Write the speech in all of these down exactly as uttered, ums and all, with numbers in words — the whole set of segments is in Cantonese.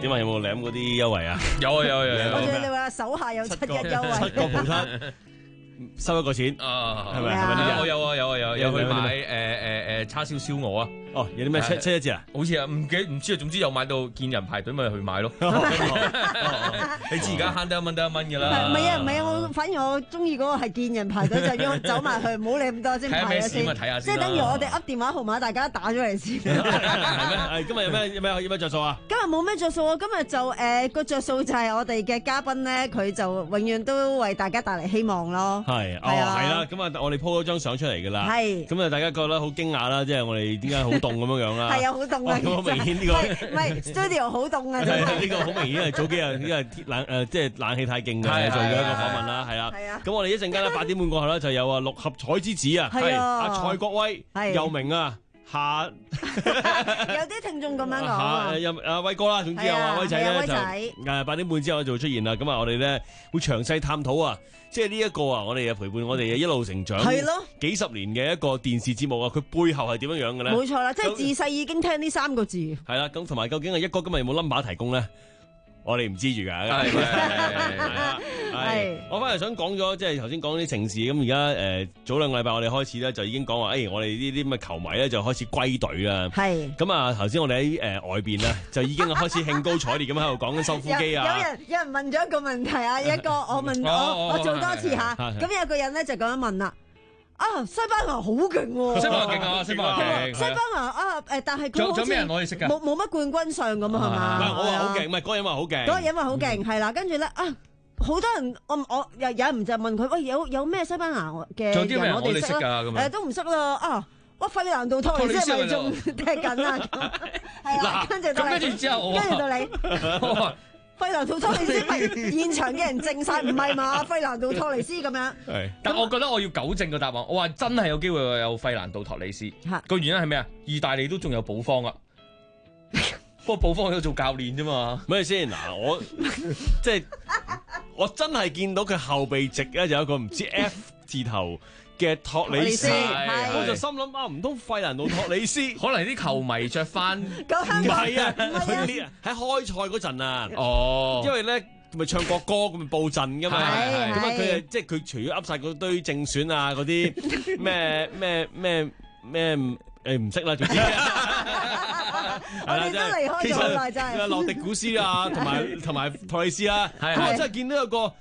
點啊？有冇領嗰啲優惠啊？ 有啊有啊有啊！ 我仲你話手下有七日優惠， 七個葡撻收一個錢啊， 係咪？ 係係咪呢啲啊？ 有有啊有啊有有去有有買誒誒誒叉燒燒鵝啊！ 哦，有啲咩七七一折啊？ 好似啊，唔記唔知啊，總之有買到見人排隊咪去買咯。你知而家慳得一蚊得一蚊㗎啦。 唔係啊唔係啊，我反而我中意嗰個係見人排隊就要走埋去，唔好理咁多先睇下咩排咗先事咪睇下， 即先啦係等於我哋噏電話號碼，大家打咗嚟先。 係咩？係今日有咩有咩有咩着數啊？ 今日冇咩着數啊！今日就誒個着數就係我哋嘅嘉賓咧，佢就永遠都為大家帶嚟希望咯。 係哦， 係啊係啦，咁啊，我哋 po 咗張相出嚟㗎啦。 係咁啊，大家覺得好驚訝啦，即係我哋點解好凍咁樣樣啦？ 係啊，好凍啊！ 哦咁好明顯呢個唔係唔係 studio 好凍啊！ 係真係呢個好明顯係早幾日因為冷誒，即係冷氣太勁嘅做咗一個訪問啦，係啦。 係啊咁我哋一陣間咧八點半過後咧就有啊六合彩之子啊， 係啊阿蔡國威係又名啊夏有啲聽眾咁樣講啊夏。有阿威哥啦，總之有係啊阿威仔係啊咧就威仔誒八點半之後就會出現啦。咁啊，我哋咧會詳細探討啊，即係呢一個啊，我哋嘅陪伴我哋嘅一路成長係咯， 幾十年嘅一個電視節目啊，佢背後係點樣樣嘅咧？ 冇錯啦，即係自細已經聽呢三個字。 係啦，咁同埋究竟係一哥今日有冇 number 提供咧？我哋唔知住㗎。 係係係係係係， 我翻嚟想講咗，即係頭先講啲城市咁，而家誒早兩個禮拜我哋開始咧就已經講話，誒、哎、我哋呢啲咁嘅球迷咧就開始歸隊啦。 係。 咁啊，頭先我哋喺誒外邊咧就已經開始興高采烈咁喺度講緊收腹機啊。 有有人有人問咗一個問題啊，一個我問哦我我做多次嚇， 係係咁有個人咧就咁樣問啦。啊，西班牙好勁喎！ 西班牙勁啊，西班牙勁。 西班牙啊誒，但係佢好似仲仲有咩人我哋識㗎？ 冇冇乜冠軍相咁啊，係唔係嘛？ 我話好勁，唔係嗰個人話好勁。 嗰個人話好勁，係啦，跟住咧啊，好多人我我有有人就問佢，喂，有有咩西班牙嘅仲有啲咩人人我哋識哋識啦？ 㗎咁樣誒都唔識啦啊！哇，費蘭道托尼斯係咪仲踢緊啊？係啦，跟住到你咁跟住之後我跟住到你。 我話費蘭道托尼斯咪現場嘅人靜晒，唔係嘛？費蘭道托尼斯咁樣， 係但我覺得我要糾正個答案，我話真係有機會有費蘭道托里斯。 嚇個原因係咩啊？意大利都仲有保方啊，不過保方喺度做教練啫嘛。 咪先嗱，我即係我真係見到佢後備席咧，就有一個唔知 F 字頭嘅托里斯， 托里斯係我就心諗啊，唔通費蘭道托里斯？ 可能啲球迷着翻咁香港唔係啊， 唔係啊佢呢喺開賽嗰陣啊， 哦， 因為咧咪唱國歌咁咪佈陣噶嘛， 係咁啊係佢啊即係佢除咗噏晒嗰堆正選啊嗰啲咩咩咩咩誒唔識啦，總之我哋都離開咗好耐真係。 洛迪古斯啊，同埋同埋托里斯啦， 係咁我真係見到有個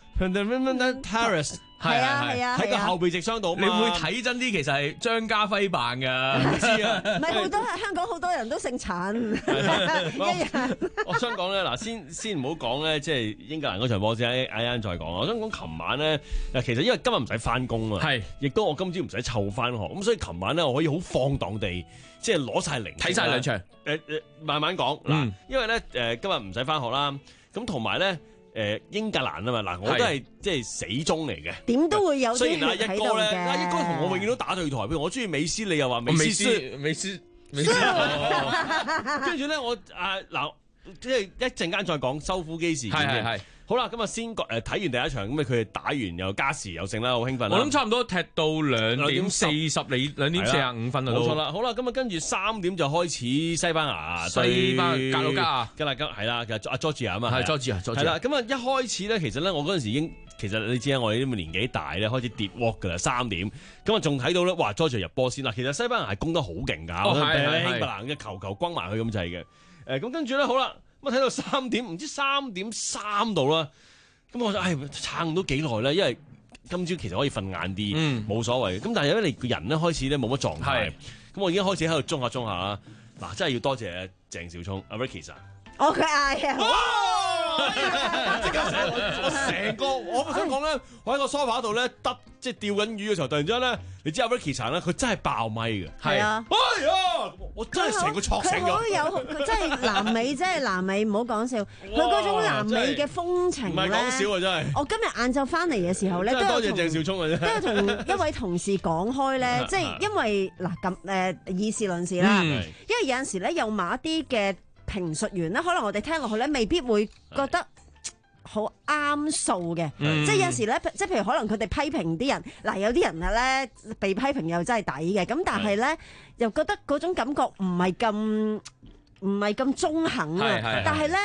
Terrace 係啊係啊喺個係啊後備席箱度啊嘛， 你會睇真啲，其實係張家輝扮㗎。 唔知啊。 唔係好多香港好多人都姓陳，一樣。 我想講咧，嗱，先先唔好講咧，即係英格蘭嗰場波先，一陣再講。我想講琴晚咧，嗱，其實因為今日唔使翻工啊， 係， 亦都我今朝唔使湊翻學，咁所以琴晚咧我可以好放蕩地，即係攞晒零睇晒兩場。 誒誒，慢慢講嗱， 嗯因為咧誒今日唔使翻學啦，咁同埋咧誒英格蘭啊嘛，嗱，我都係即係死忠嚟嘅。 點都會有啲雖然阿一血喺度哥咧，阿一哥同我永遠嘅。 都打對台，譬如我中意美斯，你又話美斯美斯輸， 美斯美斯，哦跟住咧我啊嗱，即係一陣間再講收腹機事件嘅。 係係係。 好啦，咁啊先誒睇完第一場，咁啊佢哋打完又加時又勝啦，好興奮啦。 我諗差唔多踢到兩點四十里，兩點四十五分啦都。 冇錯啦。好啦，咁啊跟住三點就開始西班牙西班對牙格魯加亞格魯加係啦，阿 Georgia 啊嘛， 係 Georgia Georgia 係啦。咁啊一開始咧，其實咧我嗰陣時已經其實你知啊，我哋呢個年紀大咧開始跌 walk 噶啦，三點咁啊仲睇到咧，哇 Georgia 入波先啦。其實西班牙係攻得好勁㗎， 哦我覺得係係係英格蘭嘅球球轟埋去咁滯嘅。誒咁跟住咧好啦，咁啊睇到三點，唔知三點三度啦。咁我就唉撐到幾耐咧，因為今朝其實可以瞓晏啲，冇、 嗯、 所謂。咁但係因為你個人咧開始咧冇乜狀態，咁我已經開始喺度中下中下啦。嗱，真係要多謝鄭少聰阿 Ricky 啊！ 哦，佢嗌啊！ 即刻成我成個，我想講咧，我喺個 sofa 度咧，得即係釣緊魚嘅時候，突然之間咧，你知阿 Ricky 殘咧，佢真係爆咪嘅， 係啊！ 哎呀，我真係成個挫醒佢好咗。 有，佢真係南美，真係南美，唔好講笑。佢嗰種南美嘅風情唔係講笑啊，真係。 我今日晏晝翻嚟嘅時候咧， 真係多謝都有同鄭少聰啊！ 都有同一位同事講開咧，即係因為嗱咁誒以事論事啦， 嗯因為有陣時咧有某一啲嘅評述員咧，可能我哋聽落去咧，未必會覺得好啱數嘅， 嗯即係有時咧，即係譬如可能佢哋批評啲人，嗱有啲人咧被批評又真係抵嘅，咁但係咧又覺得嗰種感覺唔係咁唔係咁中肯啊係係係， 但係咧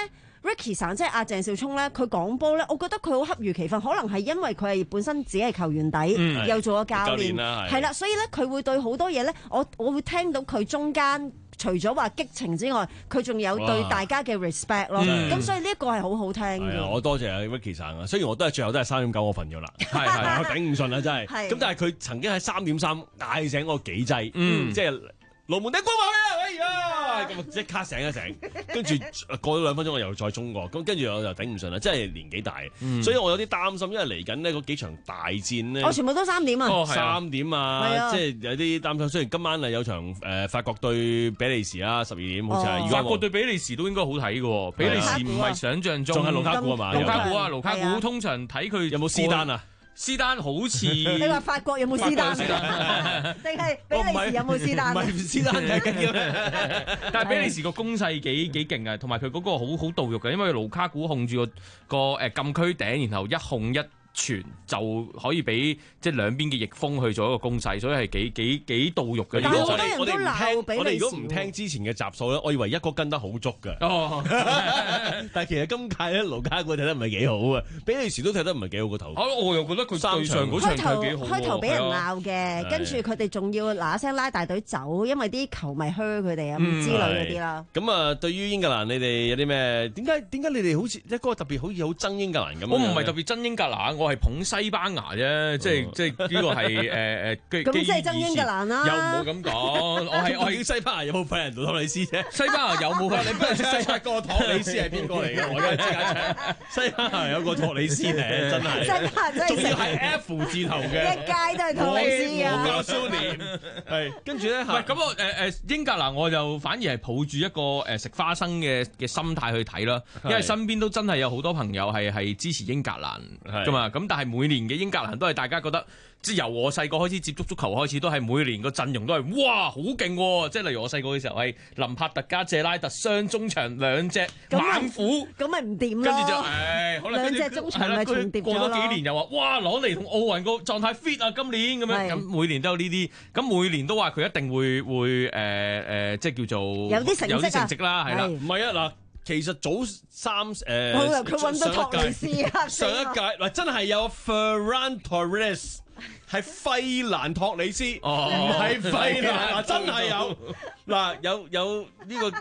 Ricky 神即係阿鄭少聰咧，佢講波咧，我覺得佢好恰如其分，可能係因為佢係本身自己係球員底， 嗯、 又做過教練， 啦， 係啦，所以咧佢會對好多嘢咧，我我會聽到佢中間除咗話激情之外，佢仲有對大家嘅 respect 咯。咁、嗯、所以呢一個係好好聽嘅。 我多謝阿 Ricky 神啊，雖然我都係最後都係三點九我份咗啦，係係我頂唔順啦真係。咁但係佢曾經喺三點三嗌醒我幾劑，嗯、即係。龍門頂光埋去啊！哎呀，咁即刻醒一醒，跟住過咗兩分鐘我又再中過，咁跟住我就頂唔順啦，真係年紀大，嗯、所以我有啲擔心，因為嚟緊呢嗰幾場大戰呢， 我全部都三點啊， 哦、三點啊，啊即係有啲擔心。雖然今晚啊有場誒、呃、法國對比利時啊，十二點好似係， 哦、法國對比利時都應該好睇嘅，比利時唔係想象中， 仲係盧卡古啊嘛， 盧卡古啊，盧卡古通常睇佢有冇斯丹啊？ 斯丹好似你話法國有冇斯丹？定係比利時有冇斯丹？ 唔係斯丹係緊要， 但係比利時個攻勢幾幾勁啊，同埋佢嗰個好好到肉嘅，因為盧卡古控住個個誒禁區頂，然後一控一傳就可以俾即係兩邊嘅逆風去做一個攻勢，所以係幾幾幾到肉嘅。 但係好多人都我哋唔聽，我哋如果唔唔聽之前嘅集數咧，我以為一個跟得好足嘅。 哦， 但係其實今屆咧盧卡古睇得唔係幾好啊，比利時都睇得唔係幾好個頭。 啊，我又覺得佢對上嗰場睇幾好。 開頭俾人鬧嘅，跟住佢哋仲要嗱一聲拉大隊走，因為啲球迷噓佢哋啊之類嗰啲啦。 咁啊，對於英格蘭，你哋有啲咩？點解點解你哋好似一個特別好似好憎英格蘭咁？ 我唔係特別憎英格蘭，我係捧西班牙啫，即係即係呢個係誒誒。 咁即係憎英格蘭啦。 又唔好咁講，我係我係西班牙有冇費人到托里斯啫？ 西班牙有冇費？你不如西班牙個托里斯係邊個嚟嘅？我而家即刻西班牙有個托里斯咧，真係。 西班牙真係。 仲要係 F 字頭嘅。 一街都係托里斯啊！ 我個蘇聯係跟住咧， 唔係咁我誒誒英格蘭我就反而係抱住一個誒食花生嘅嘅心態去睇啦，因為身邊都真係有好多朋友係係支持英格蘭㗎嘛，咁但係每年嘅英格蘭都係大家覺得。即係由我細個開始接觸足球開始，都係每年個陣容都係哇好勁喎！即係例如我細個嘅時候係林柏特加謝拉特雙中場兩隻猛虎， 咁咪唔掂咯。 跟住就誒，可能兩隻中場咪重疊咗咯。 過咗幾年又話哇朗尼同奧運個狀態 fit 啊，今年咁樣咁每年都有呢啲，咁每年都話佢一定會會誒誒，即係叫做有啲成績啊， 有啲成績啦，係啦， 唔係啊嗱。其實早三誒， 佢揾到托里斯啊！ 上一屆嗱真係有 Ferran Torres 係費蘭托里斯，唔係費蘭嗱真係有嗱有有呢個誒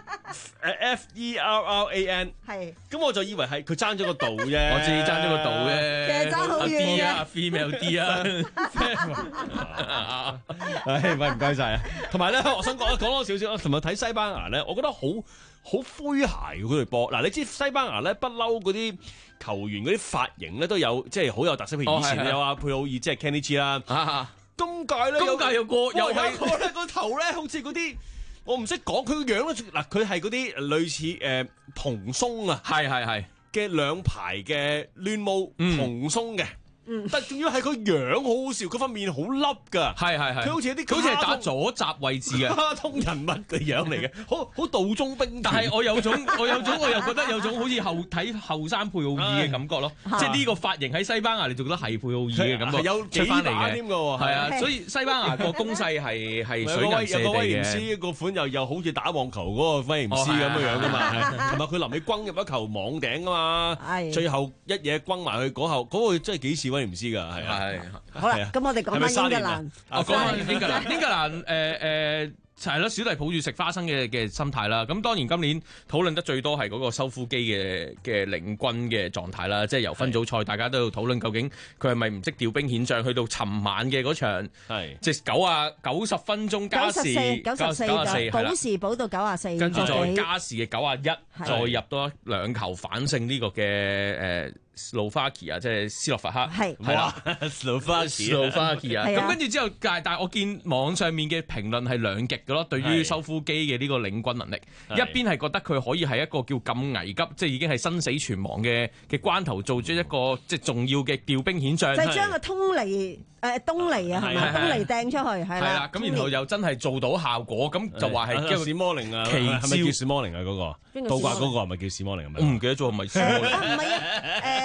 F E R R A N 係，咁我就以為係佢爭咗個度啫， 我知爭咗個度啫， 其實爭好遠啊 female D 啊， 唉喂唔該晒啊，同埋咧我想講講多少少，同埋睇西班牙咧，我覺得好。好詼諧嘅嗰隊波，嗱你知西班牙咧不嬲嗰啲球員嗰啲髮型咧都有即係好有特色，譬如以前有阿佩奧爾即係 Kenny G 啦，今屆咧今屆有個又係個咧個頭咧好似嗰啲我唔識講佢個樣咧，嗱佢係嗰啲類似誒蓬鬆啊， 係係係嘅兩排嘅亂毛蓬鬆嘅。嗯，但仲要係佢樣好好笑，佢塊面好凹㗎， 係係係， 佢好似啲佢好似係打左閘位置嘅卡通人物嘅樣嚟嘅，好好道中兵。 但係我有種我有種我又覺得有種好似後睇後生佩奧爾嘅感覺咯，即係呢個髮型喺西班牙你就覺得係佩奧爾嘅感覺， 有幾把添㗎喎， 係啊，所以西班牙個攻勢係係水銀瀉地嘅。 有個威廉斯個款又又好似打網球嗰個威廉斯咁樣樣㗎嘛，同埋佢臨尾轟入一球網頂㗎嘛，最後一嘢轟埋去嗰後嗰個真係幾似威廉斯㗎，係啊。 係， 好啦，咁我哋講翻英格蘭。 哦，講翻英格蘭，英格蘭誒誒係咯，小弟抱住食花生嘅嘅心態啦。咁當然今年討論得最多係嗰個修夫基嘅嘅領軍嘅狀態啦，即係由分組賽大家都要討論究竟佢係咪唔識調兵遣將，去到尋晚嘅嗰場，即係九啊九十分鐘加時， 九十四九十四補時補到九啊四， 跟住再加時嘅九啊一，再入多兩球反勝呢個嘅誒。斯洛伐克啊，即係斯洛伐克， 係係啦， 斯洛伐克， 斯洛伐克啊，咁跟住之後，但係我見網上面嘅評論係兩極嘅咯，對於修夫基嘅呢個領軍能力，一邊係覺得佢可以係一個叫咁危急，即係已經係生死存亡嘅嘅關頭，做咗一個即係重要嘅調兵遣將， 就係將個通尼誒東尼啊，係咪東尼掟出去係啦， 咁然後又真係做到效果，咁就話係叫史摩寧啊， 奇招係咪叫史摩寧啊嗰個倒掛嗰個係咪叫史摩寧啊？ 我唔記得咗係咪史摩寧， 唔係啊誒。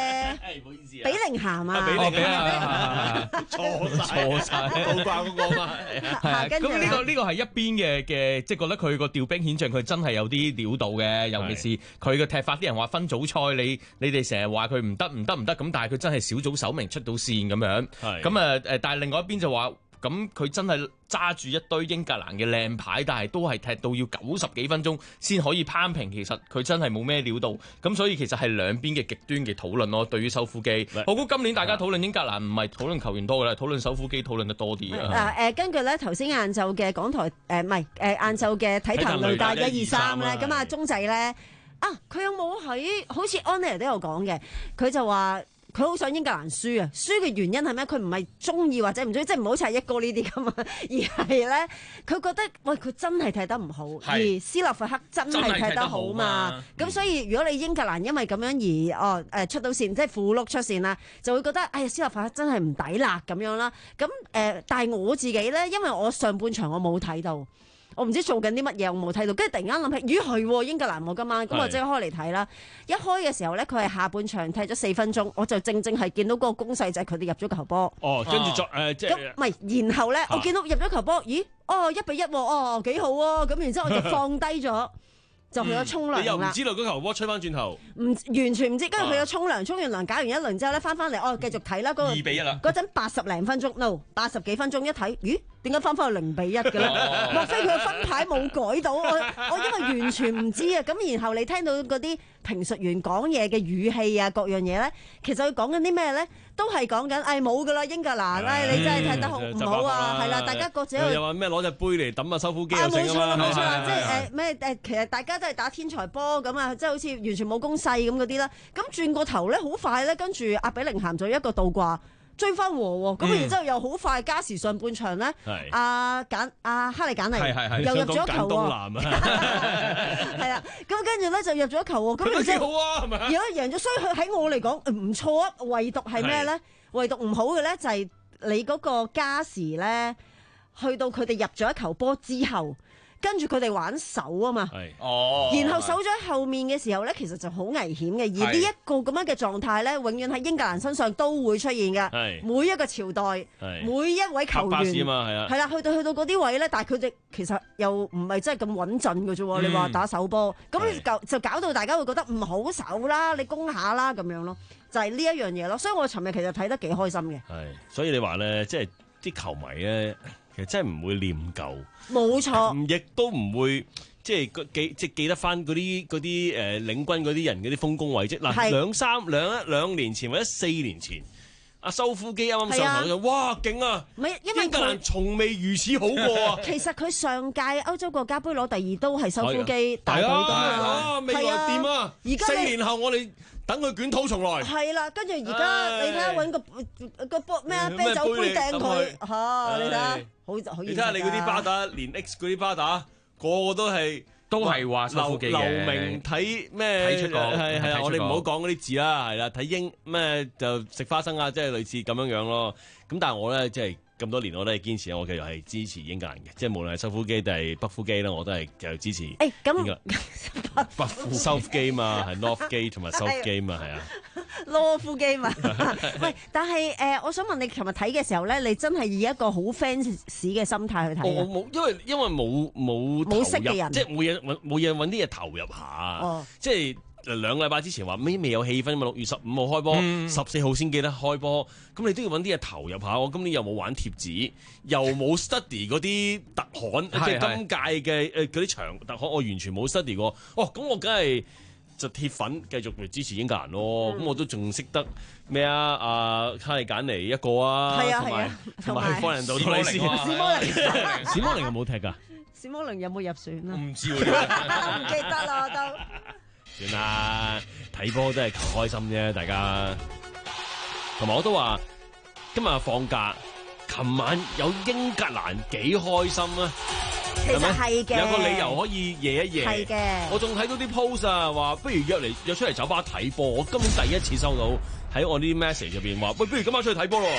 係唔好意思啊。 比寧咸啊， 比哦，俾寧咸啊， 錯晒錯晒倒掛嗰個嘛。 係跟住咁呢個呢個係一邊嘅嘅，即係覺得佢個調兵遣將，佢真係有啲料到嘅。尤其是佢嘅踢法，啲人話分組賽，你你哋成日話佢唔得唔得唔得咁，但係佢真係小組首名出到線咁樣。 係咁啊誒，但係另外一邊就話，咁佢真係揸住一堆英格蘭嘅靚牌，但係都係踢到要九十幾分鐘先可以攀平。其實佢真係冇咩料到，咁所以其實係兩邊嘅極端嘅討論咯。對於修夫基，我估今年大家討論英格蘭唔係討論球員多㗎啦，討論修夫基討論得多啲啊。 嗱誒，根據咧頭先晏晝嘅港台誒唔係誒晏晝嘅體壇雷達一二三咧，咁啊鐘仔咧啊，佢有冇喺好似 on air 都有講嘅，佢就話。佢好想英格蘭輸啊！輸嘅原因係咩？佢唔係中意或者唔中意，即係唔好似係一哥呢啲咁啊，而係咧佢覺得喂佢真係踢得唔好，而斯洛伐克真係踢得好嘛。咁所以如果你英格蘭因為咁樣而哦誒出到線，即係負碌出線啦，就會覺得哎呀斯洛伐克真係唔抵啦咁樣啦。咁誒、呃，但係我自己咧，因為我上半場我冇睇到。我唔知做緊啲乜嘢，我冇睇到，跟住突然間諗起，咦係英格蘭喎今晚，咁我即刻開嚟睇啦。一開嘅時候咧，佢係下半場踢咗四分鐘，我就正正係見到嗰個攻勢就係佢哋入咗球波。 哦，跟住作誒即係咁唔係，然後咧、啊、我見到入咗球波，咦哦一比一喎，哦幾好啊！咁然之後我就放低咗。就去咗沖涼啦！ 你又唔知道嗰球波吹翻轉頭？ 唔完全唔知，跟住去咗沖涼，沖完涼搞完一輪之後咧，翻翻嚟哦，繼續睇啦。嗰、嗰個二比一啦。 嗰陣八十零分鐘，no 八十幾分鐘一睇，咦？點解翻翻去零比一嘅咧？莫非佢嘅分牌冇改到？我我因為完全唔知啊。咁然後你聽到嗰啲評述員講嘢嘅語氣啊，各樣嘢咧，其實佢講緊啲咩咧？都係講緊，誒冇噶啦，英格蘭，誒、哎、你真係踢得好唔好啊？係啦，大家各自又話咩攞隻杯嚟抌啊收腹機啊， 冇錯啦，冇錯啦，即係誒咩誒，其實大家都係打天才波咁啊，即係好似完全冇攻勢咁嗰啲啦。咁轉個頭咧，好快咧，跟住阿比寧咸咗一個倒掛。追翻和喎，咁、嗯、然之後又好快加時上半場咧，阿簡阿哈利簡尼又入咗球喎，係啦，咁跟住咧就入咗球喎，咁幾好啊，係咪？ 如果贏咗，所以喺我嚟講唔錯啊，唯獨係咩咧？唯獨唔好嘅咧就係你嗰個加時咧，去到佢哋入咗一球波之後。跟住佢哋玩守啊嘛， 哦， 然後守咗喺後面嘅時候咧，其實就好危險嘅。而呢一個咁樣嘅狀態咧，永遠喺英格蘭身上都會出現嘅。每一個朝代，每一位球員，係啦，去到去到嗰啲位咧，但係佢哋其實又唔係真係咁穩陣嘅啫喎。嗯、你話打手波，咁就就搞到大家會覺得唔好守啦，你攻下啦咁樣咯，就係呢一樣嘢咯。所以我尋日其實睇得幾開心嘅。 係，所以你話咧，即係啲球迷咧。其實真係唔會念舊， 冇錯， 亦都唔會即係記即係記得翻嗰啲嗰啲誒領軍嗰啲人嗰啲豐功偉績。嗱，兩三兩一兩年前或者四年前，阿修夫基啱啱上場就哇勁啊！ 唔係因為英格蘭從未如此好過啊！ 其實佢上屆歐洲國家杯攞第二都係修夫基帶隊㗎嘛， 未來掂啊！而家四年後我哋。等佢捲土重來。係啦，跟住而家你睇下揾個個波咩啊啤酒杯掟佢嚇，你睇下好好。 你睇下你嗰啲巴打，連 X 嗰啲巴打，個個都係都係話留留名睇咩？ 睇出個係係啊！我哋唔好講嗰啲字啦，係啦，睇英咩就食花生啊，即係類似咁樣樣咯。咁但係我咧即係。咁多年我都係堅持，我繼續係支持英格蘭嘅，即係無論係修夫基定係北夫基啦，我都係繼續支持。 誒咁北夫修夫基嘛，係 North 基同埋 South 基嘛，係啊。 羅夫基嘛，喂！但係誒、呃，我想問你，琴日睇嘅時候咧，你真係以一個好 fans 嘅心態去睇？ 我冇，因為因為冇冇冇識嘅人， 即係冇嘢冇嘢揾啲嘢投入下，哦、即係。兩個禮拜之前話咩未有氣氛嘛？六月十五號開波，十四號先記得開波。咁你都要揾啲嘢投入下。我今年又冇玩貼紙，又冇 study 嗰啲特刊，即係今屆嘅誒嗰啲長特刊，我完全冇 study 過。哦，咁我梗係就鐵粉繼續嚟支持英格蘭咯。咁、嗯、我都仲識得咩啊？阿哈利簡尼一個啊，同埋同埋科人道托里斯。史摩寧， 史摩寧有冇踢㗎？ 史摩寧有冇入選啊？ 唔知喎，唔記得啦都。 算啦，睇波都係求開心啫，大家。同埋我都話，今日放假，琴晚有英格蘭幾開心啊！ 其實係嘅， 有個理由可以夜一夜。 係嘅。我仲睇到啲 post 啊，話不如約嚟約出嚟酒吧睇波。我今年第一次收到喺我啲 message 入邊話，喂，不如今晚出去睇波咯。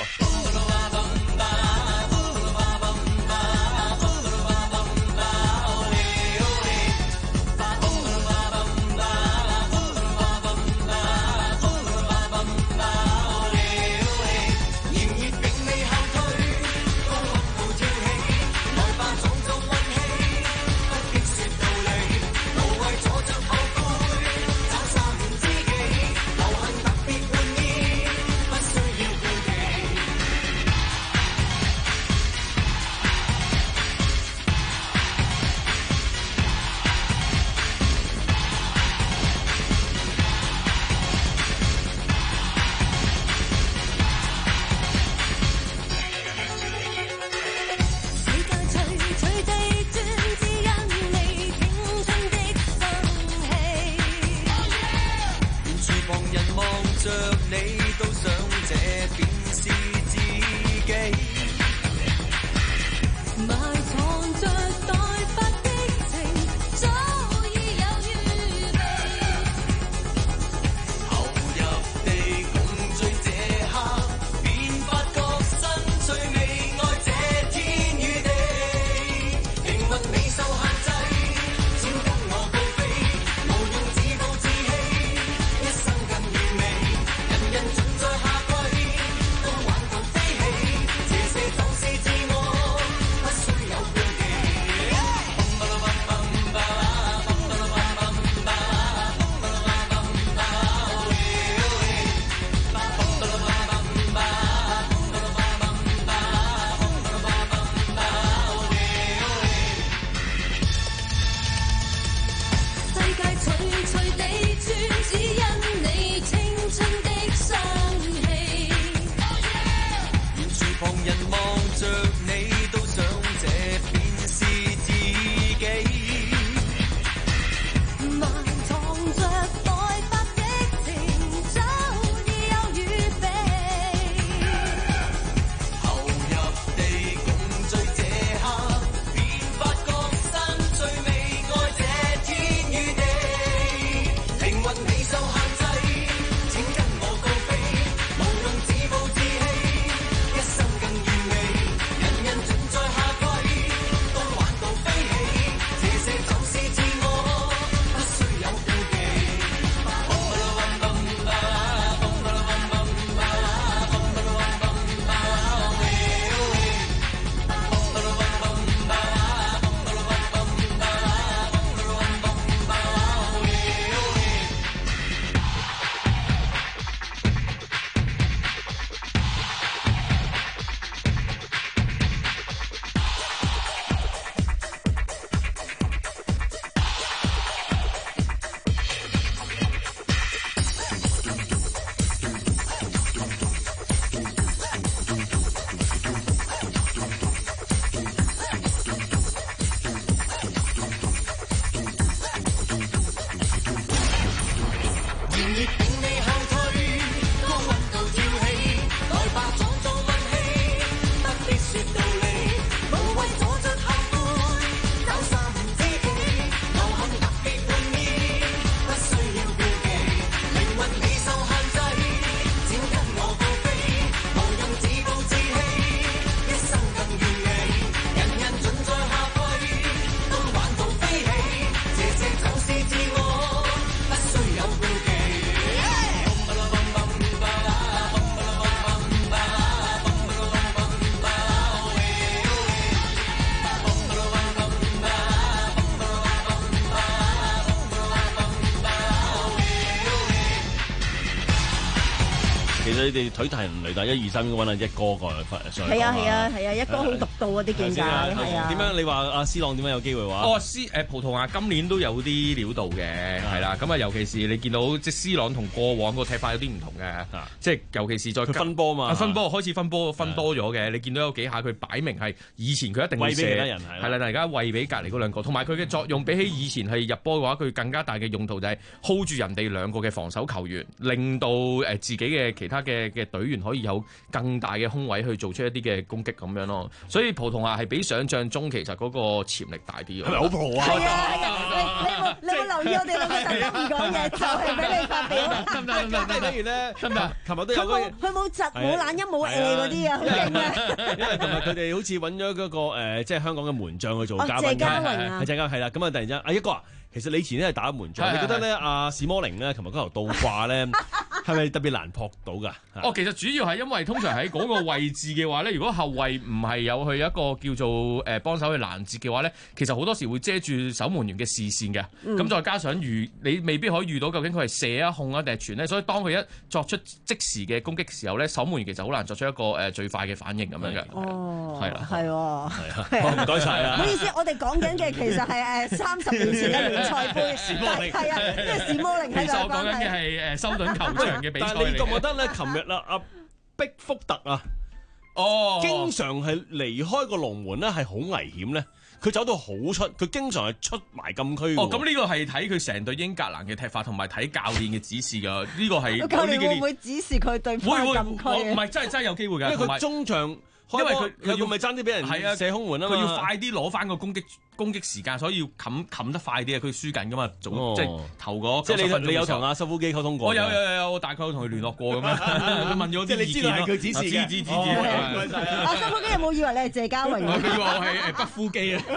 其實你哋體壇雷達一二三應該揾阿一哥過嚟發上嚟。 係啊係啊係啊，一哥好獨到啊啲見解，係啊。 點樣？你話阿斯朗點樣有機會話？ 哦，斯誒葡萄牙今年都有啲料到嘅，係啦。咁啊，尤其是你見到即係斯朗同過往個踢法有啲唔同嘅，即係尤其是再佢分波嘛， 分波開始分波分多咗嘅。你見到有幾下佢擺明係以前佢一定會射，係啦，但係而家餵俾隔離嗰兩個，同埋佢嘅作用比起以前係入波嘅話，佢更加大嘅用途就係 hold 住人哋兩個嘅防守球員，令到誒自己嘅其他嘅嘅隊員可以有更大嘅空位去做出一啲嘅攻擊咁樣咯。所以葡萄牙係比想象中其實嗰個潛力大啲。 係咪好葡啊？ 係啊係啊！你你有冇留意我哋兩個特登唔講嘢，就係俾你發表。 得唔得？得唔得？ 等於咧，得唔得？琴日都有嗰佢冇窒冇懶音冇誒嗰啲啊，好勁啊！ 因為琴日佢哋好似揾咗嗰個誒，即係香港嘅門將去做嘉賓。 謝家榮啊， 係謝家係啦。咁啊，突然之間，阿一哥啊，其實你以前咧係打門將，你覺得咧阿史摩寧咧，琴日嗰頭倒掛咧，係咪特別難撲到㗎？ 哦，其實主要係因為通常喺嗰個位置嘅話咧，如果後衞唔係有去一個叫做誒幫手去攔截嘅話咧，其實好多時會遮住守門員嘅視線嘅。咁、嗯、再加上遇你未必可以遇到究竟佢係射啊、控啊定係傳咧，所以當佢一作出即時嘅攻擊時候咧，守門員其實好難作出一個誒最快嘅反應咁樣嘅。 哦， 係啦， 係喎， 唔該晒啊！ 唔好意思，我哋講緊嘅其實係誒三十年前嘅聯賽杯，係啊，即係史摩寧喺度。 其實我講緊嘅係誒修頓球場嘅比賽。 但係你覺唔覺得咧？琴日啦，阿碧福特啊， 哦， 經常係離開個龍門咧，係好危險咧。佢走到好出，佢經常係出埋禁區。 哦，咁呢個係睇佢成隊英格蘭嘅踢法，同埋睇教練嘅指示㗎。呢個係教練會唔會指示佢對方禁區？ 唔係真係真係有機會㗎。 因為佢中場。因為佢佢要咪爭啲俾人係啊射空門啊嘛， 佢要快啲攞翻個攻擊攻擊時間，所以要冚冚得快啲啊！佢輸緊噶嘛，總、哦、即係頭嗰即係你你有同阿修夫基溝通過？我有有有有，我大概同佢聯絡過咁樣，佢問咗啲意見咯。佢指示嘅，指指指指。 阿修夫基有冇以為你係謝家榮？ 佢以為我係誒北夫基啊。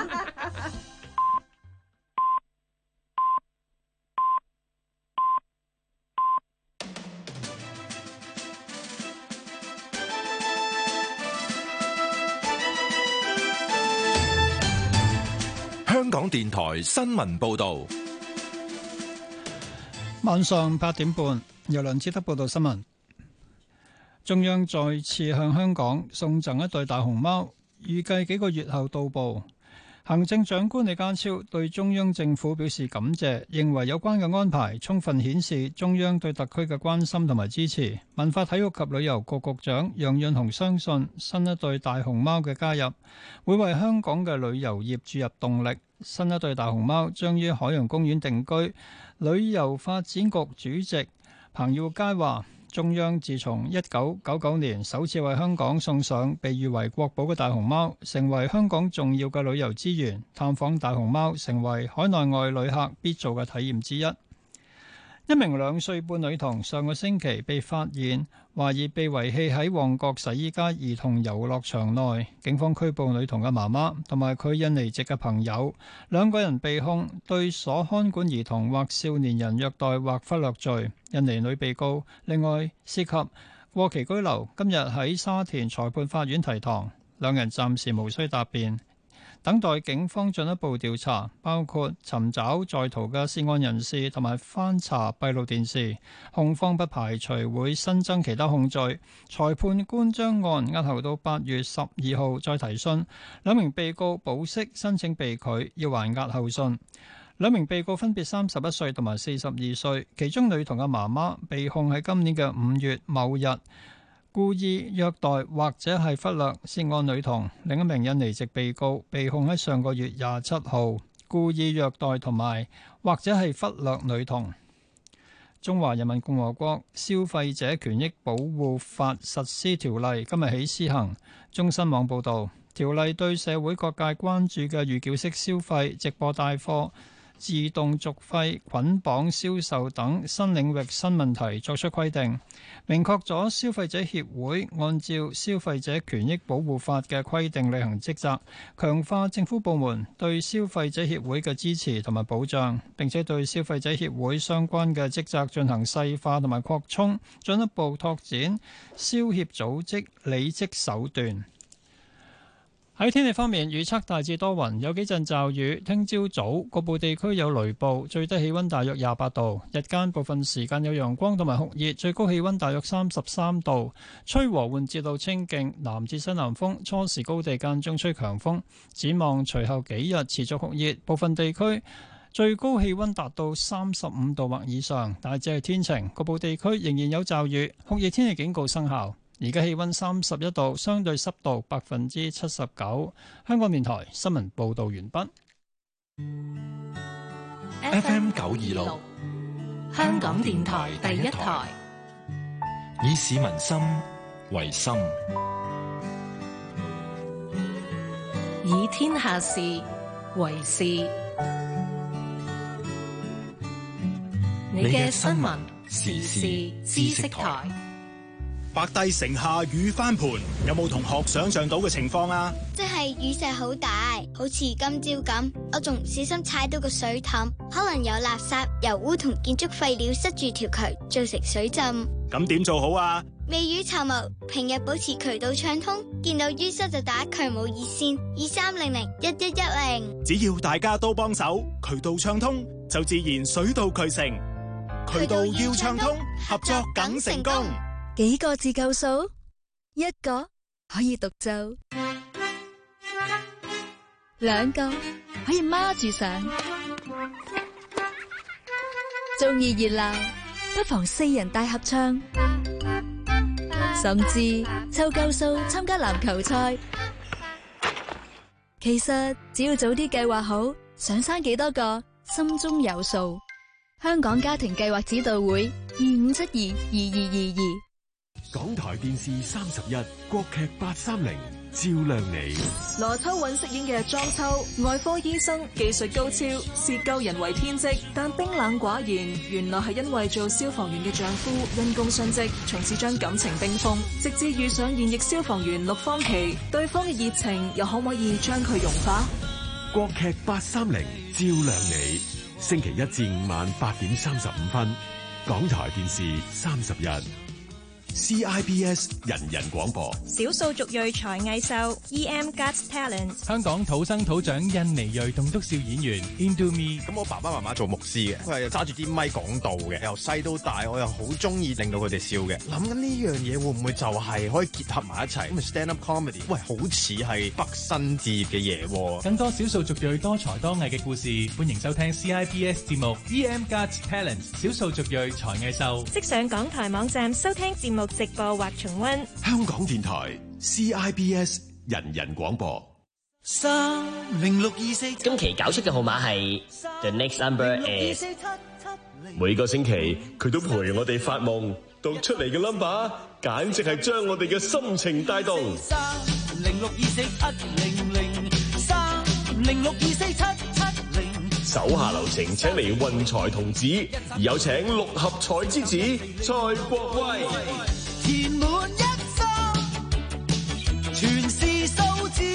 香港電台新聞報道， 晚上八點半，由梁志德報道新聞。中央再次向香港送贈一對大熊貓，預計幾個月後到埗。行政長官李家超對中央政府表示感謝，認為有關嘅安排充分顯示中央對特區嘅關心同埋支持。文化體育及旅遊局局長楊潤雄相信，新一對大熊貓嘅加入會為香港嘅旅遊業注入動力。新一對大熊貓將於海洋公園定居。旅遊發展局主席彭耀佳話，中央自從一九九九年首次為香港送上被譽為國寶嘅大熊貓，成為香港重要嘅旅遊資源。探訪大熊貓成為海內外旅客必做嘅體驗之一。一名兩歲半女童上個星期被發現懷疑被遺棄喺旺角洗衣街兒童遊樂場內，警方拘捕女童嘅媽媽同埋佢印尼籍嘅朋友，兩個人被控對所看管兒童或少年人虐待或忽略罪。印尼女被告另外涉及過期居留，今日喺沙田裁判法院提堂，兩人暫時無需答辯，等待警方進一步調查，包括尋找在逃嘅涉案人士同埋翻查閉路電視。控方不排除會新增其他控罪。裁判官將案押後到八月十二號再提訊。兩名被告保釋申請被拒，要還押後訊。兩名被告分別三十一歲同埋四十二歲，其中女童嘅媽媽被控喺今年嘅五月某日故意虐待或者係忽略涉案女童，另一名印尼籍被告被控喺上個月廿七號故意虐待同埋或者係忽略女童。中華人民共和國消費者權益保護法實施條例今日起施行。中新網報導，條例對社會各界關注嘅預繳式消費、直播帶貨、自動續費、捆綁銷售等新領域新問題作出規定，明確咗消費者協會按照消費者權益保護法嘅規定履行職責，強化政府部門對消費者協會嘅支持同埋保障，並且對消費者協會相關嘅職責進行細化同埋擴充，進一步拓展消協組織履職手段。 喺天氣方面，預測大致多雲，有幾陣驟雨。聽朝早局部地區有雷暴，最低氣溫大約廿八度。日間部分時間有陽光同埋酷熱，最高氣溫大約三十三度。吹和緩至到清勁南至西南風，初時高地間中吹強風。展望隨後幾日持續酷熱，部分地區最高氣溫達到三十五度或以上，大致係天晴，局部地區仍然有驟雨，酷熱天氣警告生效。而家氣溫三十一度，相對濕度百分之七十九。香港電台新聞報道完畢。 F M 九二六， 香港電台第一台， 以市民心為心， 以天下事為事。你嘅新聞時事知識台。 白帝城下雨翻盤，有冇同學想象到嘅情況啊？ 即係雨勢好大，好似今朝咁，我仲唔小心踩到個水凼，可能有垃圾、油污同建築廢料塞住條渠，造成水浸。 咁點做好啊？ 未雨綢繆，平日保持渠道暢通，見到淤塞就打渠務熱線二三零零一一一零。 只要大家都幫手，渠道暢通，就自然水到渠成。渠道要暢通，合作梗成功。 幾個字夠數？一個可以獨奏，兩個可以孖住上。中意熱鬧，不妨四人大合唱，甚至湊夠數參加籃球賽。其實只要早啲計劃好，想生幾多個，心中有數。香港家庭計劃指導會二五七二二二二二。 港台電視三十一，國劇八三零，照亮你。 羅秋韻飾演嘅莊秋，外科醫生，技術高超，視救人為天職，但冰冷寡言，原來係因為做消防員嘅丈夫因公殉職，從此將感情冰封，直至遇上現役消防員陸芳琪，對方嘅熱情又可唔可以將佢融化？ 國劇八三零，照亮你。星期一至五晚八點三十五分，港台電視三十一。C I B S 人人廣播， 少數族裔才藝秀 E M Got Talent， 香港土生土長印尼裔棟篤笑演員 Indomie。 咁我爸爸媽媽做牧師嘅，佢係揸住啲咪講道嘅，由細到大我又好中意令到佢哋笑嘅。諗緊呢樣嘢會唔會就係可以結合埋一齊？咁 stand up comedy， 喂，好似係北新節嘅嘢。 更多少數族裔多才多藝嘅故事，歡迎收聽 C I B S 節目 E M Got Talent 少數族裔才藝秀。 即上港台網站收聽節目直播或重溫。 香港電台 C I B S 人人廣播。 三零六二四，今期搞出嘅號碼係 The next number is。 每個星期佢都陪我哋發夢，讀出嚟嘅 number 簡直係將我哋嘅心情帶動。 三零六二四七零零，三零六二四七七零。 手下留情，請嚟運財童子，有請六合彩之子蔡國威。 填滿一生，全是數字，